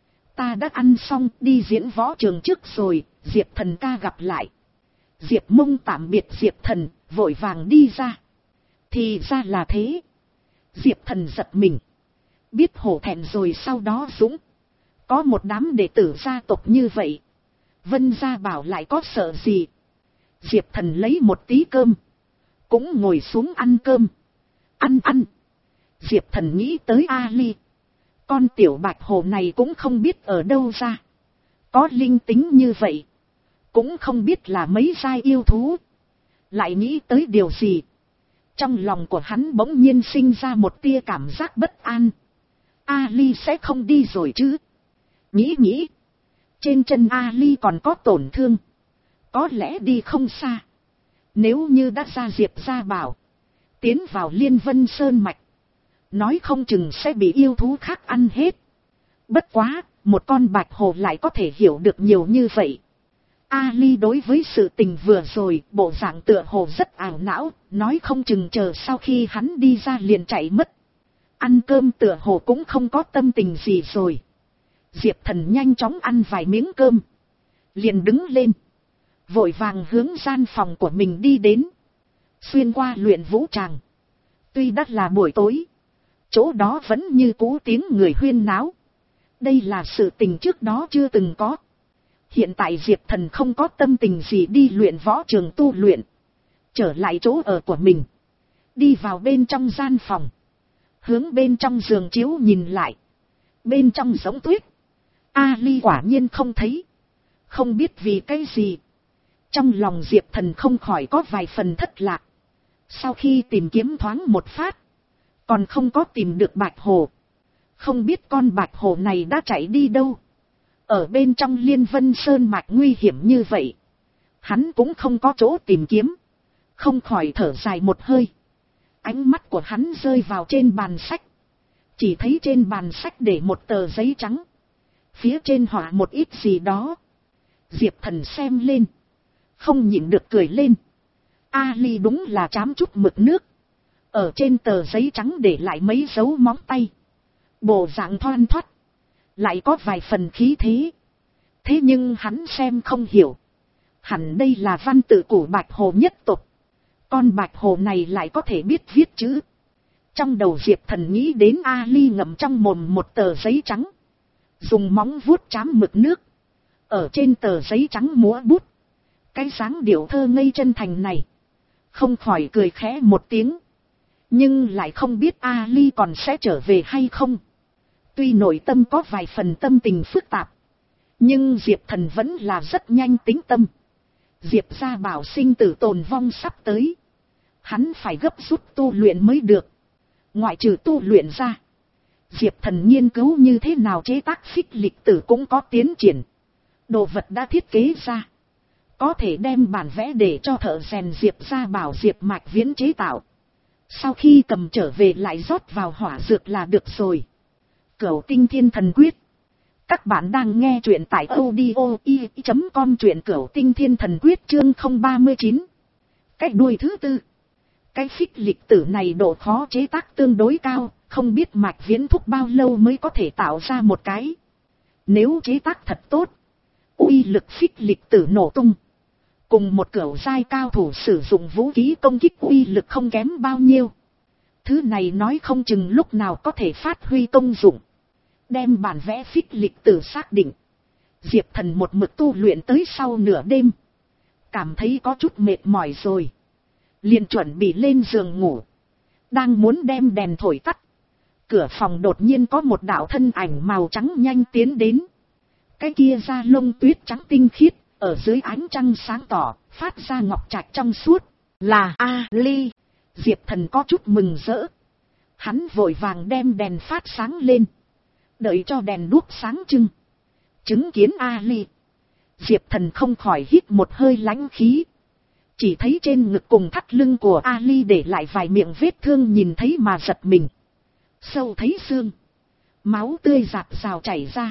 Ta đã ăn xong đi diễn võ trường trước rồi, Diệp Thần ca gặp lại. Diệp Mông tạm biệt Diệp Thần, vội vàng đi ra. Thì ra là thế. Diệp Thần giật mình. Biết hổ thẹn rồi sau đó dũng. Có một đám đệ tử gia tộc như vậy. Vân gia bảo lại có sợ gì. Diệp Thần lấy một tí cơm. Cũng ngồi xuống ăn cơm. Ăn ăn. Diệp Thần nghĩ tới Ali. Con tiểu bạch hồ này cũng không biết ở đâu ra. Có linh tính như vậy. Cũng không biết là mấy giai yêu thú. Lại nghĩ tới điều gì. Trong lòng của hắn bỗng nhiên sinh ra một tia cảm giác bất an. Ali sẽ không đi rồi chứ. Nghĩ nghĩ. Trên chân Ali còn có tổn thương. Có lẽ đi không xa. Nếu như đã ra Diệp gia bảo. Tiến vào Liên Vân Sơn Mạch. Nói không chừng sẽ bị yêu thú khác ăn hết. Bất quá, một con bạch hồ lại có thể hiểu được nhiều như vậy. Ali đối với sự tình vừa rồi, bộ dạng tựa hồ rất ảo não, nói không chừng chờ sau khi hắn đi ra liền chạy mất. Ăn cơm tựa hồ cũng không có tâm tình gì rồi. Diệp Thần nhanh chóng ăn vài miếng cơm. Liền đứng lên. Vội vàng hướng gian phòng của mình đi đến. Xuyên qua luyện vũ tràng. Tuy đã là buổi tối. Chỗ đó vẫn như cũ tiếng người huyên náo. Đây là sự tình trước đó chưa từng có. Hiện tại Diệp Thần không có tâm tình gì đi luyện võ trường tu luyện. Trở lại chỗ ở của mình. Đi vào bên trong gian phòng. Hướng bên trong giường chiếu nhìn lại. Bên trong giống tuyết. Ali quả nhiên không thấy. Không biết vì cái gì. Trong lòng Diệp Thần không khỏi có vài phần thất lạc. Sau khi tìm kiếm thoáng một phát. Còn không có tìm được bạch hồ. Không biết con bạch hổ này đã chạy đi đâu. Ở bên trong Liên Vân Sơn mạch nguy hiểm như vậy, hắn cũng không có chỗ tìm kiếm. Không khỏi thở dài một hơi. Ánh mắt của hắn rơi vào trên bàn sách. Chỉ thấy trên bàn sách để một tờ giấy trắng. Phía trên họa một ít gì đó. Diệp Thần xem lên, không nhịn được cười lên. Ali đúng là chám chút mực nước. Ở trên tờ giấy trắng để lại mấy dấu móng tay. Bộ dạng thoăn thoắt, lại có vài phần khí thế. Thế nhưng hắn xem không hiểu. Hẳn đây là văn tự của bạch hồ nhất tộc. Con bạch hồ này lại có thể biết viết chữ. Trong đầu Diệp Thần nghĩ đến Ali ngậm trong mồm một tờ giấy trắng. Dùng móng vuốt chám mực nước. Ở trên tờ giấy trắng múa bút. Cái dáng điệu thơ ngây chân thành này. Không khỏi cười khẽ một tiếng. Nhưng lại không biết Ali còn sẽ trở về hay không. Tuy nội tâm có vài phần tâm tình phức tạp. Nhưng Diệp Thần vẫn là rất nhanh tính tâm. Diệp gia bảo sinh tử tồn vong sắp tới. Hắn phải gấp rút tu luyện mới được. Ngoại trừ tu luyện ra, Diệp Thần nghiên cứu như thế nào chế tác phích lịch tử cũng có tiến triển. Đồ vật đã thiết kế ra. Có thể đem bản vẽ để cho thợ rèn Diệp gia bảo Diệp Mạch Viễn chế tạo. Sau khi cầm trở về lại rót vào hỏa dược là được rồi. Cửu Tinh Thiên Thần Quyết. Các bạn đang nghe truyện tại audio i chấm com, truyện Cửu Tinh Thiên Thần Quyết chương không ba chín. Cái đuôi thứ tư. Cái phích lịch tử này độ khó chế tác tương đối cao, không biết Mạch Viễn thúc bao lâu mới có thể tạo ra một cái. Nếu chế tác thật tốt, uy lực phích lịch tử nổ tung. Cùng một cửu giai cao thủ sử dụng vũ khí công kích uy lực không kém bao nhiêu. Thứ này nói không chừng lúc nào có thể phát huy công dụng. Đem bản vẽ phích lịch tử xác định. Diệp Thần một mực tu luyện tới sau nửa đêm. Cảm thấy có chút mệt mỏi rồi. Liền chuẩn bị lên giường ngủ. Đang muốn đem đèn thổi tắt. Cửa phòng đột nhiên có một đạo thân ảnh màu trắng nhanh tiến đến. Cái kia da lông tuyết trắng tinh khiết. Ở dưới ánh trăng sáng tỏ, phát ra ngọc trạch trong suốt. Là Ali. Diệp Thần có chút mừng rỡ. Hắn vội vàng đem đèn phát sáng lên. Đợi cho đèn đuốc sáng trưng. Chứng kiến Ali, Diệp Thần không khỏi hít một hơi lãnh khí. Chỉ thấy trên ngực cùng thắt lưng của Ali để lại vài miệng vết thương nhìn thấy mà giật mình. Sâu thấy xương. Máu tươi rạt rào chảy ra.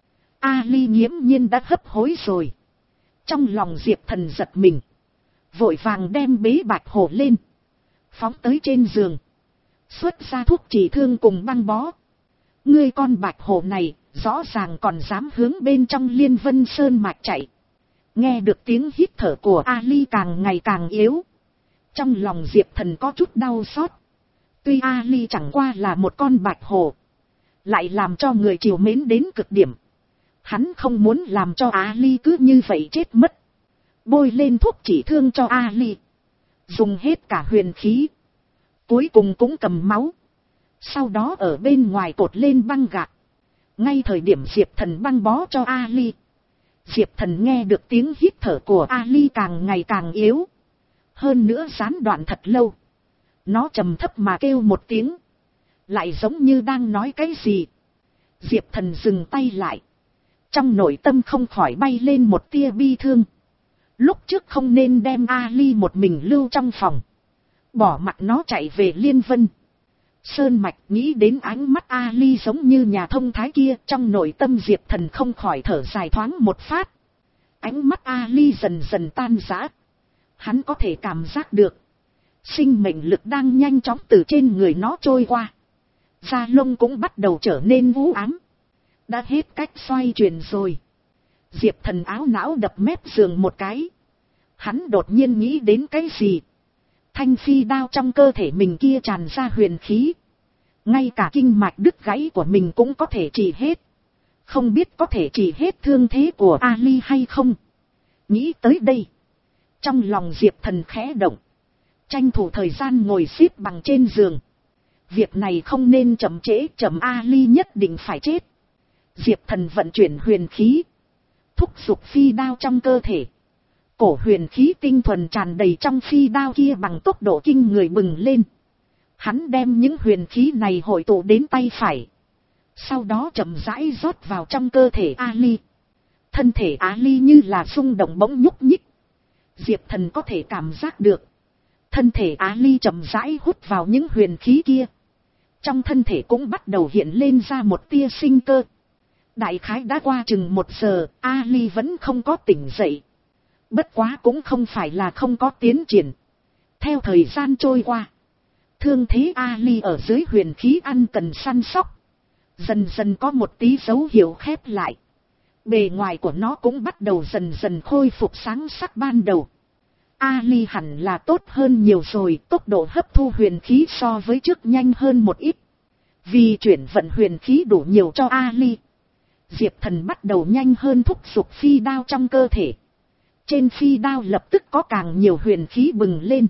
Ali nghiễm nhiên đã hấp hối rồi. Trong lòng Diệp Thần giật mình. Vội vàng đem bế bạch hổ lên. Phóng tới trên giường. Xuất ra thuốc trị thương cùng băng bó. Ngươi con bạch hổ này, rõ ràng còn dám hướng bên trong Liên Vân Sơn mạch chạy. Nghe được tiếng hít thở của Ali càng ngày càng yếu. Trong lòng Diệp Thần có chút đau xót. Tuy Ali chẳng qua là một con bạch hổ, lại làm cho người chiều mến đến cực điểm. Hắn không muốn làm cho Ali cứ như vậy chết mất. Bôi lên thuốc trị thương cho Ali. Dùng hết cả huyền khí. Cuối cùng cũng cầm máu. Sau đó ở bên ngoài cột lên băng gạc. Ngay thời điểm Diệp Thần băng bó cho Ali, Diệp Thần nghe được tiếng hít thở của Ali càng ngày càng yếu. Hơn nữa gián đoạn thật lâu. Nó trầm thấp mà kêu một tiếng. Lại giống như đang nói cái gì. Diệp Thần dừng tay lại. Trong nội tâm không khỏi bay lên một tia bi thương. Lúc trước không nên đem Ali một mình lưu trong phòng. Bỏ mặc nó chạy về Liên Vân Sơn mạch. Nghĩ đến ánh mắt Ali giống như nhà thông thái kia. Trong nội tâm Diệp Thần không khỏi thở dài thoáng một phát. Ánh mắt Ali dần dần tan rã. Hắn có thể cảm giác được sinh mệnh lực đang nhanh chóng từ trên người nó trôi qua. Da lông cũng bắt đầu trở nên u ám. Đã hết cách xoay chuyển rồi. Diệp Thần áo não đập mép giường một cái. Hắn đột nhiên nghĩ đến cái gì. Thanh phi đao trong cơ thể mình kia tràn ra huyền khí. Ngay cả kinh mạch đứt gãy của mình cũng có thể trị hết. Không biết có thể trị hết thương thế của Ali hay không. Nghĩ tới đây, trong lòng Diệp Thần khẽ động. Tranh thủ thời gian ngồi xếp bằng trên giường. Việc này không nên chậm trễ, chậm Ali nhất định phải chết. Diệp Thần vận chuyển huyền khí. Thúc giục phi đao trong cơ thể. Cổ huyền khí tinh thuần tràn đầy trong phi đao kia bằng tốc độ kinh người bừng lên. Hắn đem những huyền khí này hội tụ đến tay phải. Sau đó chậm rãi rót vào trong cơ thể Ali. Thân thể Ali như là rung động bỗng nhúc nhích. Diệp Thần có thể cảm giác được. Thân thể Ali chậm rãi hút vào những huyền khí kia. Trong thân thể cũng bắt đầu hiện lên ra một tia sinh cơ. Đại khái đã qua chừng một giờ, Ali vẫn không có tỉnh dậy. Bất quá cũng không phải là không có tiến triển. Theo thời gian trôi qua, thương thế Ali ở dưới huyền khí ăn cần săn sóc. Dần dần có một tí dấu hiệu khép lại. Bề ngoài của nó cũng bắt đầu dần dần khôi phục sáng sắc ban đầu. Ali hẳn là tốt hơn nhiều rồi, tốc độ hấp thu huyền khí so với trước nhanh hơn một ít. Vì chuyển vận huyền khí đủ nhiều cho Ali, Diệp Thần bắt đầu nhanh hơn thúc giục phi đao trong cơ thể. Trên phi đao lập tức có càng nhiều huyền khí bừng lên.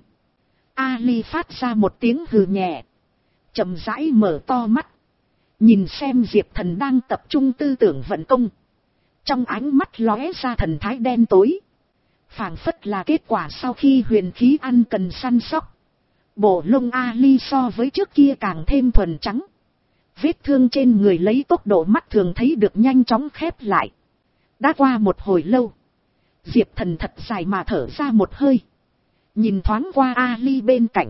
Ali phát ra một tiếng hừ nhẹ, chậm rãi mở to mắt, nhìn xem Diệp Thần đang tập trung tư tưởng vận công. Trong ánh mắt lóe ra thần thái đen tối, phảng phất là kết quả sau khi huyền khí ăn cần săn sóc. Bộ lông Ali so với trước kia càng thêm thuần trắng. Vết thương trên người lấy tốc độ mắt thường thấy được nhanh chóng khép lại. Đã qua một hồi lâu, Diệp Thần thật dài mà thở ra một hơi, nhìn thoáng qua Ali bên cạnh.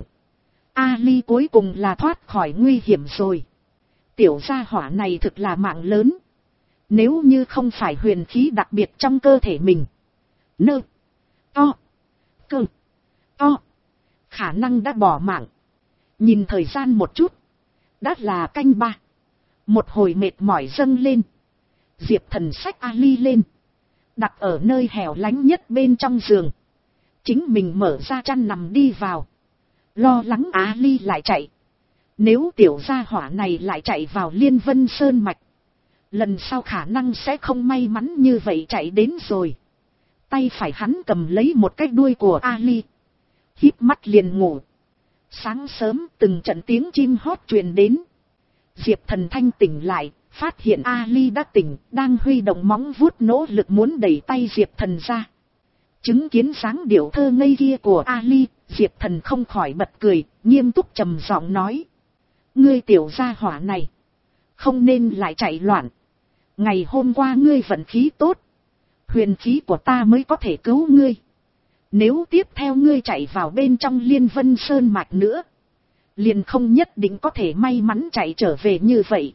Ali cuối cùng là thoát khỏi nguy hiểm rồi. Tiểu gia hỏa này thực là mạng lớn. Nếu như không phải huyền khí đặc biệt trong cơ thể mình, nơ, to, cơ, to, khả năng đã bỏ mạng. Nhìn thời gian một chút, đã là canh ba. Một hồi mệt mỏi dâng lên, Diệp Thần xách Ali lên, đặt ở nơi hẻo lánh nhất bên trong giường. Chính mình mở ra chăn nằm đi vào, lo lắng Ali lại chạy. Nếu tiểu gia hỏa này lại chạy vào Liên Vân Sơn Mạch, lần sau khả năng sẽ không may mắn như vậy chạy đến rồi. Tay phải hắn cầm lấy một cái đuôi của Ali, híp mắt liền ngủ. Sáng sớm từng trận tiếng chim hót truyền đến. Diệp Thần thanh tỉnh lại, phát hiện Ali đã tỉnh, đang huy động móng vuốt nỗ lực muốn đẩy tay Diệp Thần ra. Chứng kiến dáng điệu thơ ngây kia của Ali, Diệp Thần không khỏi bật cười, nghiêm túc trầm giọng nói: ngươi tiểu gia hỏa này, không nên lại chạy loạn. Ngày hôm qua ngươi vận khí tốt, huyền khí của ta mới có thể cứu ngươi. Nếu tiếp theo ngươi chạy vào bên trong Liên Vân Sơn Mạch nữa, liền không nhất định có thể may mắn chạy trở về như vậy.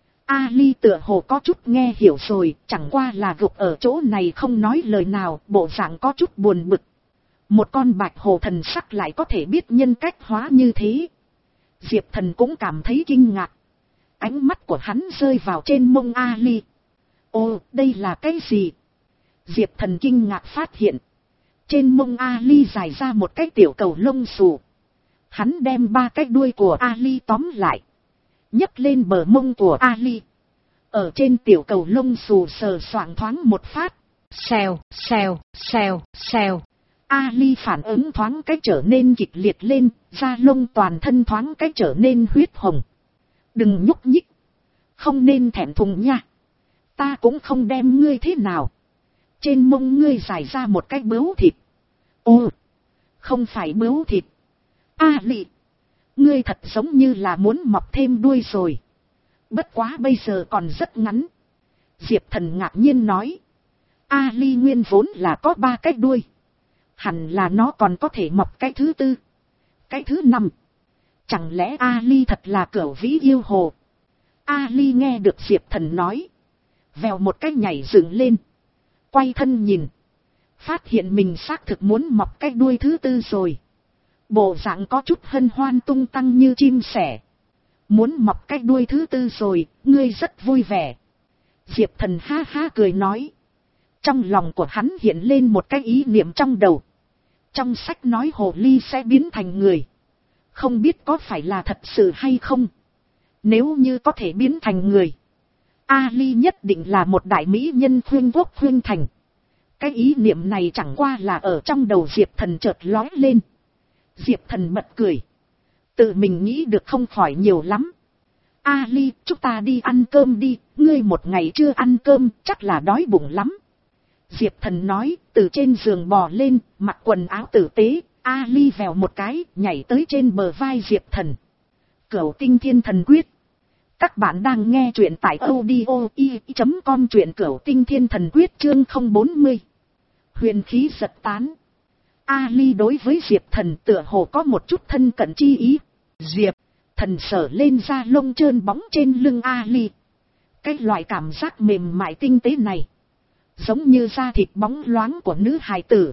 Ali tựa hồ có chút nghe hiểu rồi, chẳng qua là gục ở chỗ này không nói lời nào, bộ dạng có chút buồn bực. Một con bạch hồ thần sắc lại có thể biết nhân cách hóa như thế. Diệp Thần cũng cảm thấy kinh ngạc. Ánh mắt của hắn rơi vào trên mông Ali. Ô, đây là cái gì? Diệp Thần kinh ngạc phát hiện, trên mông Ali dài ra một cái tiểu cầu lông xù. Hắn đem ba cái đuôi của Ali tóm lại, nhấc lên bờ mông của Ali. Ở trên tiểu cầu lông xù sờ soạng thoáng một phát. Xèo, xèo, xèo, xèo. Ali phản ứng thoáng cái trở nên kịch liệt lên, da lông toàn thân thoáng cái trở nên huyết hồng. Đừng nhúc nhích, không nên thẹn thùng nha. Ta cũng không đem ngươi thế nào. Trên mông ngươi dài ra một cái bướu thịt. Ô, không phải bướu thịt. Ali, ngươi thật giống như là muốn mọc thêm đuôi rồi. Bất quá bây giờ còn rất ngắn. Diệp Thần ngạc nhiên nói. Ali nguyên vốn là có ba cái đuôi, hẳn là nó còn có thể mọc cái thứ tư, cái thứ năm. Chẳng lẽ Ali thật là cửu vĩ yêu hồ? Ali nghe được Diệp Thần nói, vèo một cái nhảy dựng lên, quay thân nhìn, phát hiện mình xác thực muốn mọc cái đuôi thứ tư rồi. Bộ dạng có chút hân hoan tung tăng như chim sẻ. Muốn mọc cái đuôi thứ tư rồi, ngươi rất vui vẻ. Diệp Thần ha ha cười nói. Trong lòng của hắn hiện lên một cái ý niệm trong đầu. Trong sách nói hồ ly sẽ biến thành người, không biết có phải là thật sự hay không. Nếu như có thể biến thành người, Ali nhất định là một đại mỹ nhân khuyên quốc khuyên thành. Cái ý niệm này chẳng qua là ở trong đầu Diệp Thần chợt lói lên. Diệp Thần bật cười, tự mình nghĩ được không khỏi nhiều lắm. Ali, chúng ta đi ăn cơm đi, ngươi một ngày chưa ăn cơm, chắc là đói bụng lắm. Diệp Thần nói, từ trên giường bò lên, mặc quần áo tử tế. Ali vèo một cái, nhảy tới trên bờ vai Diệp Thần. Cửu Tinh Thiên Thần Quyết. Các bạn đang nghe truyện tại audio i chấm com, truyện cửu tinh thiên thần quyết chương không bốn mươi. Huyền khí giật tán. Ali đối với Diệp Thần tựa hồ có một chút thân cận chi ý. Diệp Thần sờ lên da lông trơn bóng trên lưng Ali. Cái loại cảm giác mềm mại tinh tế này, giống như da thịt bóng loáng của nữ hài tử.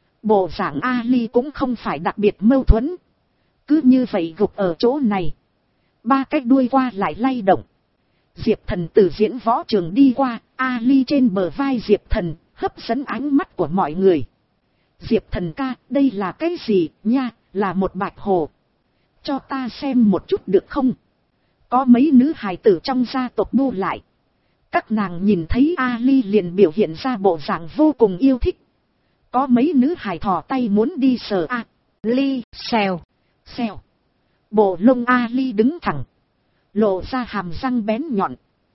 Bộ dạng Ali cũng không phải đặc biệt mâu thuẫn. Cứ như vậy gục ở chỗ này, ba cái đuôi qua lại lay động. Diệp Thần từ diễn võ trường đi qua, Ali trên bờ vai Diệp Thần, hấp dẫn ánh mắt của mọi người. Diệp Thần ca, đây là cái gì nha? Là một bạch hồ. Cho ta xem một chút được không? Có mấy nữ hài tử trong gia tộc bu lại. Các nàng nhìn thấy Ali liền biểu hiện ra bộ dạng vô cùng yêu thích. Có mấy nữ hài thò tay muốn đi sờ Ali. Xèo, xèo. Bộ lông Ali đứng thẳng, lộ ra hàm răng bén nhọn,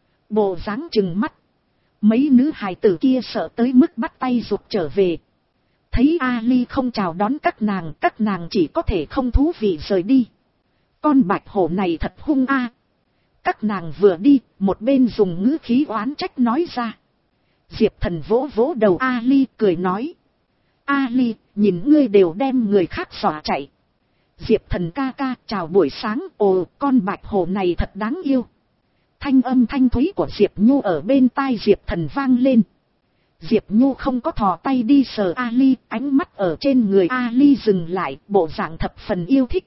bộ dáng trừng mắt. Mấy nữ hài tử kia sợ tới mức bắt tay rụt trở về. Thấy Ali không chào đón các nàng, các nàng chỉ có thể không thú vị rời đi. Con bạch hổ này thật hung a. Các nàng vừa đi, một bên dùng ngữ khí oán trách nói ra. Diệp Thần vỗ vỗ đầu Ali cười nói. Ali, nhìn ngươi đều đem người khác dọa chạy. Diệp Thần ca ca, chào buổi sáng. Ồ, con bạch hổ này thật đáng yêu. Thanh âm thanh thúy của Diệp Nhu ở bên tai Diệp Thần vang lên. Diệp Nhu không có thò tay đi sờ Ali, ánh mắt ở trên người Ali dừng lại, bộ dạng thập phần yêu thích.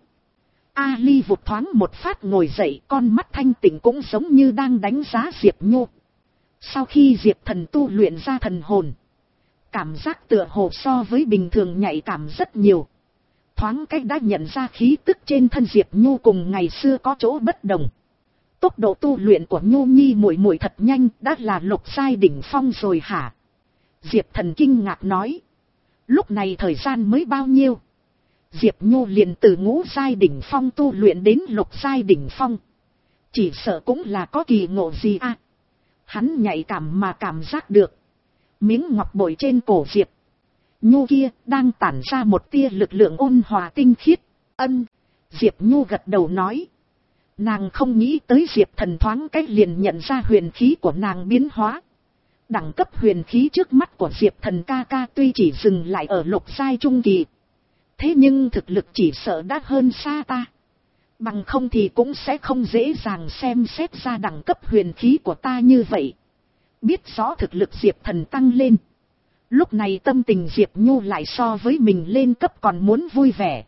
Ali vụt thoáng một phát ngồi dậy, con mắt thanh tịnh cũng giống như đang đánh giá Diệp Nhu. Sau khi Diệp Thần tu luyện ra thần hồn, cảm giác tựa hồ so với bình thường nhạy cảm rất nhiều. Thoáng cách đã nhận ra khí tức trên thân Diệp Nhu cùng ngày xưa có chỗ bất đồng. Tốc độ tu luyện của Nhu Nhi muội muội thật nhanh, đã là lục giai đỉnh phong rồi hả? Diệp Thần kinh ngạc nói. Lúc này thời gian mới bao nhiêu? Diệp Nhu liền từ ngũ giai đỉnh phong tu luyện đến lục giai đỉnh phong. Chỉ sợ cũng là có kỳ ngộ gì à? Hắn nhạy cảm mà cảm giác được. Miếng ngọc bội trên cổ Diệp Nhu kia đang tản ra một tia lực lượng ôn hòa tinh khiết. Ân. Diệp Nhu gật đầu nói. Nàng không nghĩ tới Diệp Thần thoáng cách liền nhận ra huyền khí của nàng biến hóa. Đẳng cấp huyền khí trước mắt của Diệp Thần ca ca tuy chỉ dừng lại ở lục giai trung kỳ, thế nhưng thực lực chỉ sợ đã hơn xa ta. Bằng không thì cũng sẽ không dễ dàng xem xét ra đẳng cấp huyền khí của ta như vậy. Biết rõ thực lực Diệp Thần tăng lên, lúc này tâm tình Diệp Nhu lại so với mình lên cấp còn muốn vui vẻ.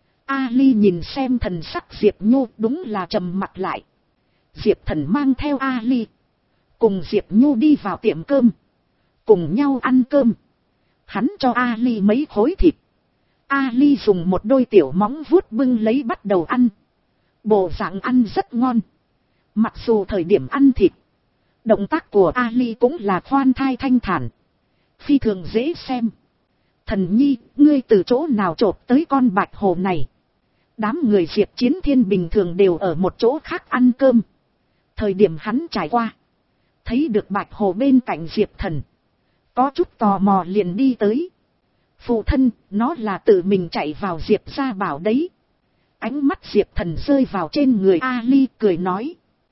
Ali nhìn xem thần sắc Diệp Nhu đúng là trầm mặt lại. Diệp Thần mang theo Ali cùng Diệp Nhu đi vào tiệm cơm, cùng nhau ăn cơm. Hắn cho Ali mấy khối thịt. Ali dùng một đôi tiểu móng vuốt bưng lấy bắt đầu ăn. Bộ dạng ăn rất ngon. Mặc dù thời điểm ăn thịt, động tác của Ali cũng là khoan thai thanh thản, phi thường dễ xem. Thần nhi, ngươi từ chỗ nào chộp tới con bạch hồ này? Đám người Diệp Chiến Thiên bình thường đều ở một chỗ khác ăn cơm. Thời điểm hắn trải qua, thấy được bạch hồ bên cạnh Diệp Thần, có chút tò mò liền đi tới. Phụ thân, nó là tự mình chạy vào Diệp gia bảo đấy. Ánh mắt Diệp Thần rơi vào trên người Ali cười nói.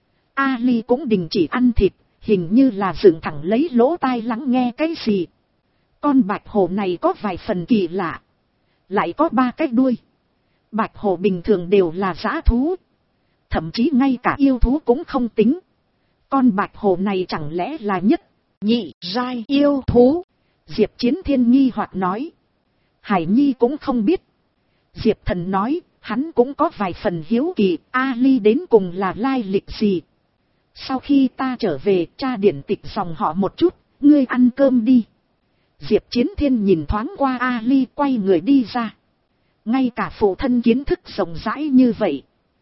Ali cũng đình chỉ ăn thịt, hình như là dựng thẳng lấy lỗ tai lắng nghe cái gì. Con bạch hồ này có vài phần kỳ lạ, lại có ba cái đuôi. Bạch hồ bình thường đều là dã thú, thậm chí ngay cả yêu thú cũng không tính. Con bạch hồ này chẳng lẽ là nhất nhị giai yêu thú? Diệp Chiến Thiên nghi hoặc nói. Hải Nhi cũng không biết. Diệp Thần nói, hắn cũng có vài phần hiếu kỳ, Ali đến cùng là lai lịch gì. Sau khi ta trở về, tra điển tịch dòng họ một chút, ngươi ăn cơm đi. Diệp Chiến Thiên nhìn thoáng qua Ali, quay người đi ra. Ngay cả phụ thân kiến thức rộng rãi như vậy,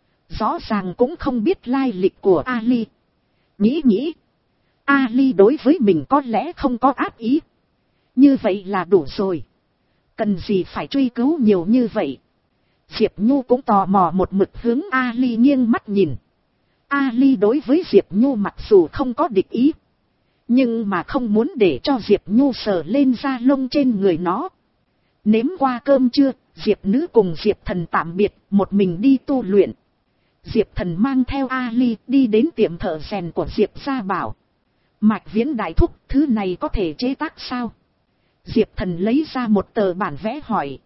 rõ ràng cũng không biết lai lịch của Ali. Nghĩ nghĩ, Ali đối với mình có lẽ không có ác ý. Như vậy là đủ rồi. Cần gì phải truy cứu nhiều như vậy. Diệp Nhu cũng tò mò một mực hướng Ali nghiêng mắt nhìn. Ali đối với Diệp Nhu mặc dù không có địch ý, nhưng mà không muốn để cho Diệp Nhu sờ lên da lông trên người nó. Nếm qua cơm chưa, Diệp Nữ cùng Diệp Thần tạm biệt, một mình đi tu luyện. Diệp Thần mang theo Ali đi đến tiệm thợ rèn của Diệp Gia Bảo. Mạch Viễn đại thúc, thứ này có thể chế tác sao? Diệp Thần lấy ra một tờ bản vẽ hỏi.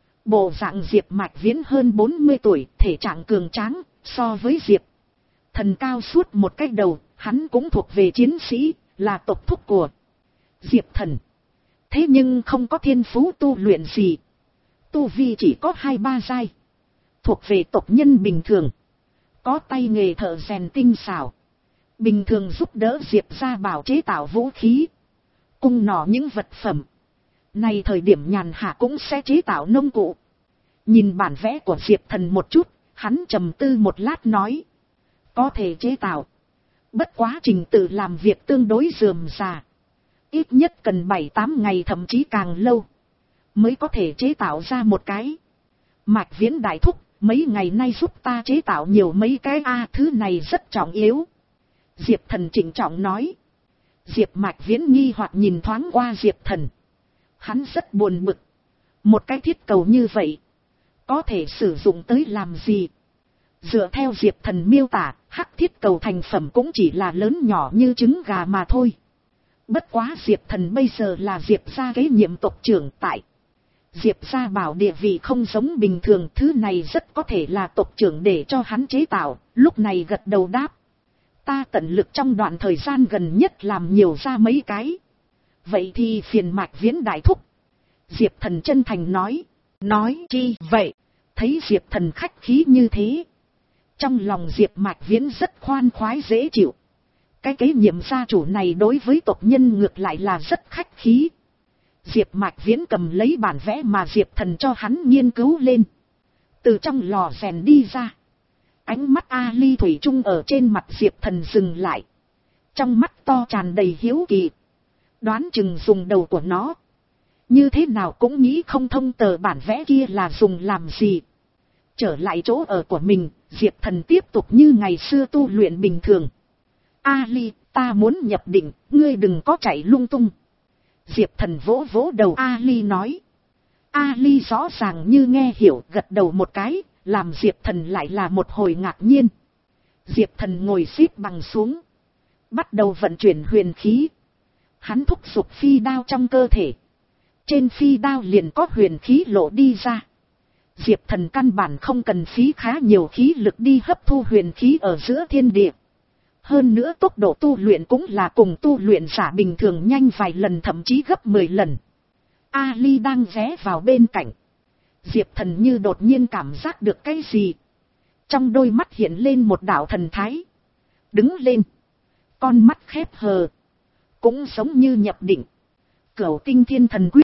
Bộ dạng Diệp Mạch Viễn hơn bốn mươi tuổi, thể trạng cường tráng, so với Diệp Thần cao suốt một cái đầu, hắn cũng thuộc về chiến sĩ, là tộc thúc của Diệp Thần. Thế nhưng không có thiên phú tu luyện gì. Tu vi chỉ có hai ba giai. Thuộc về tộc nhân bình thường. Có tay nghề thợ rèn tinh xảo. Bình thường giúp đỡ Diệp Gia Bảo chế tạo vũ khí, cung nỏ những vật phẩm. Này thời điểm nhàn hạ cũng sẽ chế tạo nông cụ. Nhìn bản vẽ của Diệp Thần một chút, hắn trầm tư một lát nói. Có thể chế tạo. Bất quá trình tự làm việc tương đối rườm rà. Ít nhất cần bảy tám ngày thậm chí càng lâu. Mới có thể chế tạo ra một cái. Mạch Viễn đại thúc, mấy ngày nay giúp ta chế tạo nhiều mấy cái a thứ này rất trọng yếu. Diệp Thần trịnh trọng nói. Diệp Mạch Viễn nghi hoặc nhìn thoáng qua Diệp Thần. Hắn rất buồn bực. Một cái thiết cầu như vậy, có thể sử dụng tới làm gì? Dựa theo Diệp Thần miêu tả, hắc thiết cầu thành phẩm cũng chỉ là lớn nhỏ như trứng gà mà thôi. Bất quá Diệp Thần bây giờ là Diệp gia kế nhiệm tộc trưởng tại. Diệp Gia Bảo địa vị không giống bình thường, thứ này rất có thể là tộc trưởng để cho hắn chế tạo, lúc này gật đầu đáp. Ta tận lực trong đoạn thời gian gần nhất làm nhiều ra mấy cái. Vậy thì phiền Mạch Viễn đại thúc. Diệp Thần chân thành nói. Nói chi vậy? Thấy Diệp Thần khách khí như thế, trong lòng Diệp Mạch Viễn rất khoan khoái dễ chịu. Cái kế nhiệm gia chủ này đối với tộc nhân ngược lại là rất khách khí. Diệp Mạch Viễn cầm lấy bản vẽ mà Diệp Thần cho hắn nghiên cứu lên. Từ trong lò rèn đi ra. Ánh mắt Ali thủy chung ở trên mặt Diệp Thần dừng lại. Trong mắt to tràn đầy hiếu kỳ. Đoán chừng dùng đầu của nó. Như thế nào cũng nghĩ không thông tờ bản vẽ kia là dùng làm gì. Trở lại chỗ ở của mình, Diệp Thần tiếp tục như ngày xưa tu luyện bình thường. Ali, ta muốn nhập định, ngươi đừng có chạy lung tung. Diệp Thần vỗ vỗ đầu Ali nói. Ali rõ ràng như nghe hiểu, gật đầu một cái, làm Diệp Thần lại là một hồi ngạc nhiên. Diệp Thần ngồi xếp bằng xuống, bắt đầu vận chuyển huyền khí. Hắn thúc giục phi đao trong cơ thể. Trên phi đao liền có huyền khí lộ đi ra. Diệp Thần căn bản không cần phí khá nhiều khí lực đi hấp thu huyền khí ở giữa thiên địa. Hơn nữa tốc độ tu luyện cũng là cùng tu luyện giả bình thường nhanh vài lần thậm chí gấp mười lần. Ali đang ghé vào bên cạnh. Diệp Thần như đột nhiên cảm giác được cái gì. Trong đôi mắt hiện lên một đạo thần thái. Đứng lên. Con mắt khép hờ. Cũng giống như nhập định. Cửu tinh thiên thần quyết.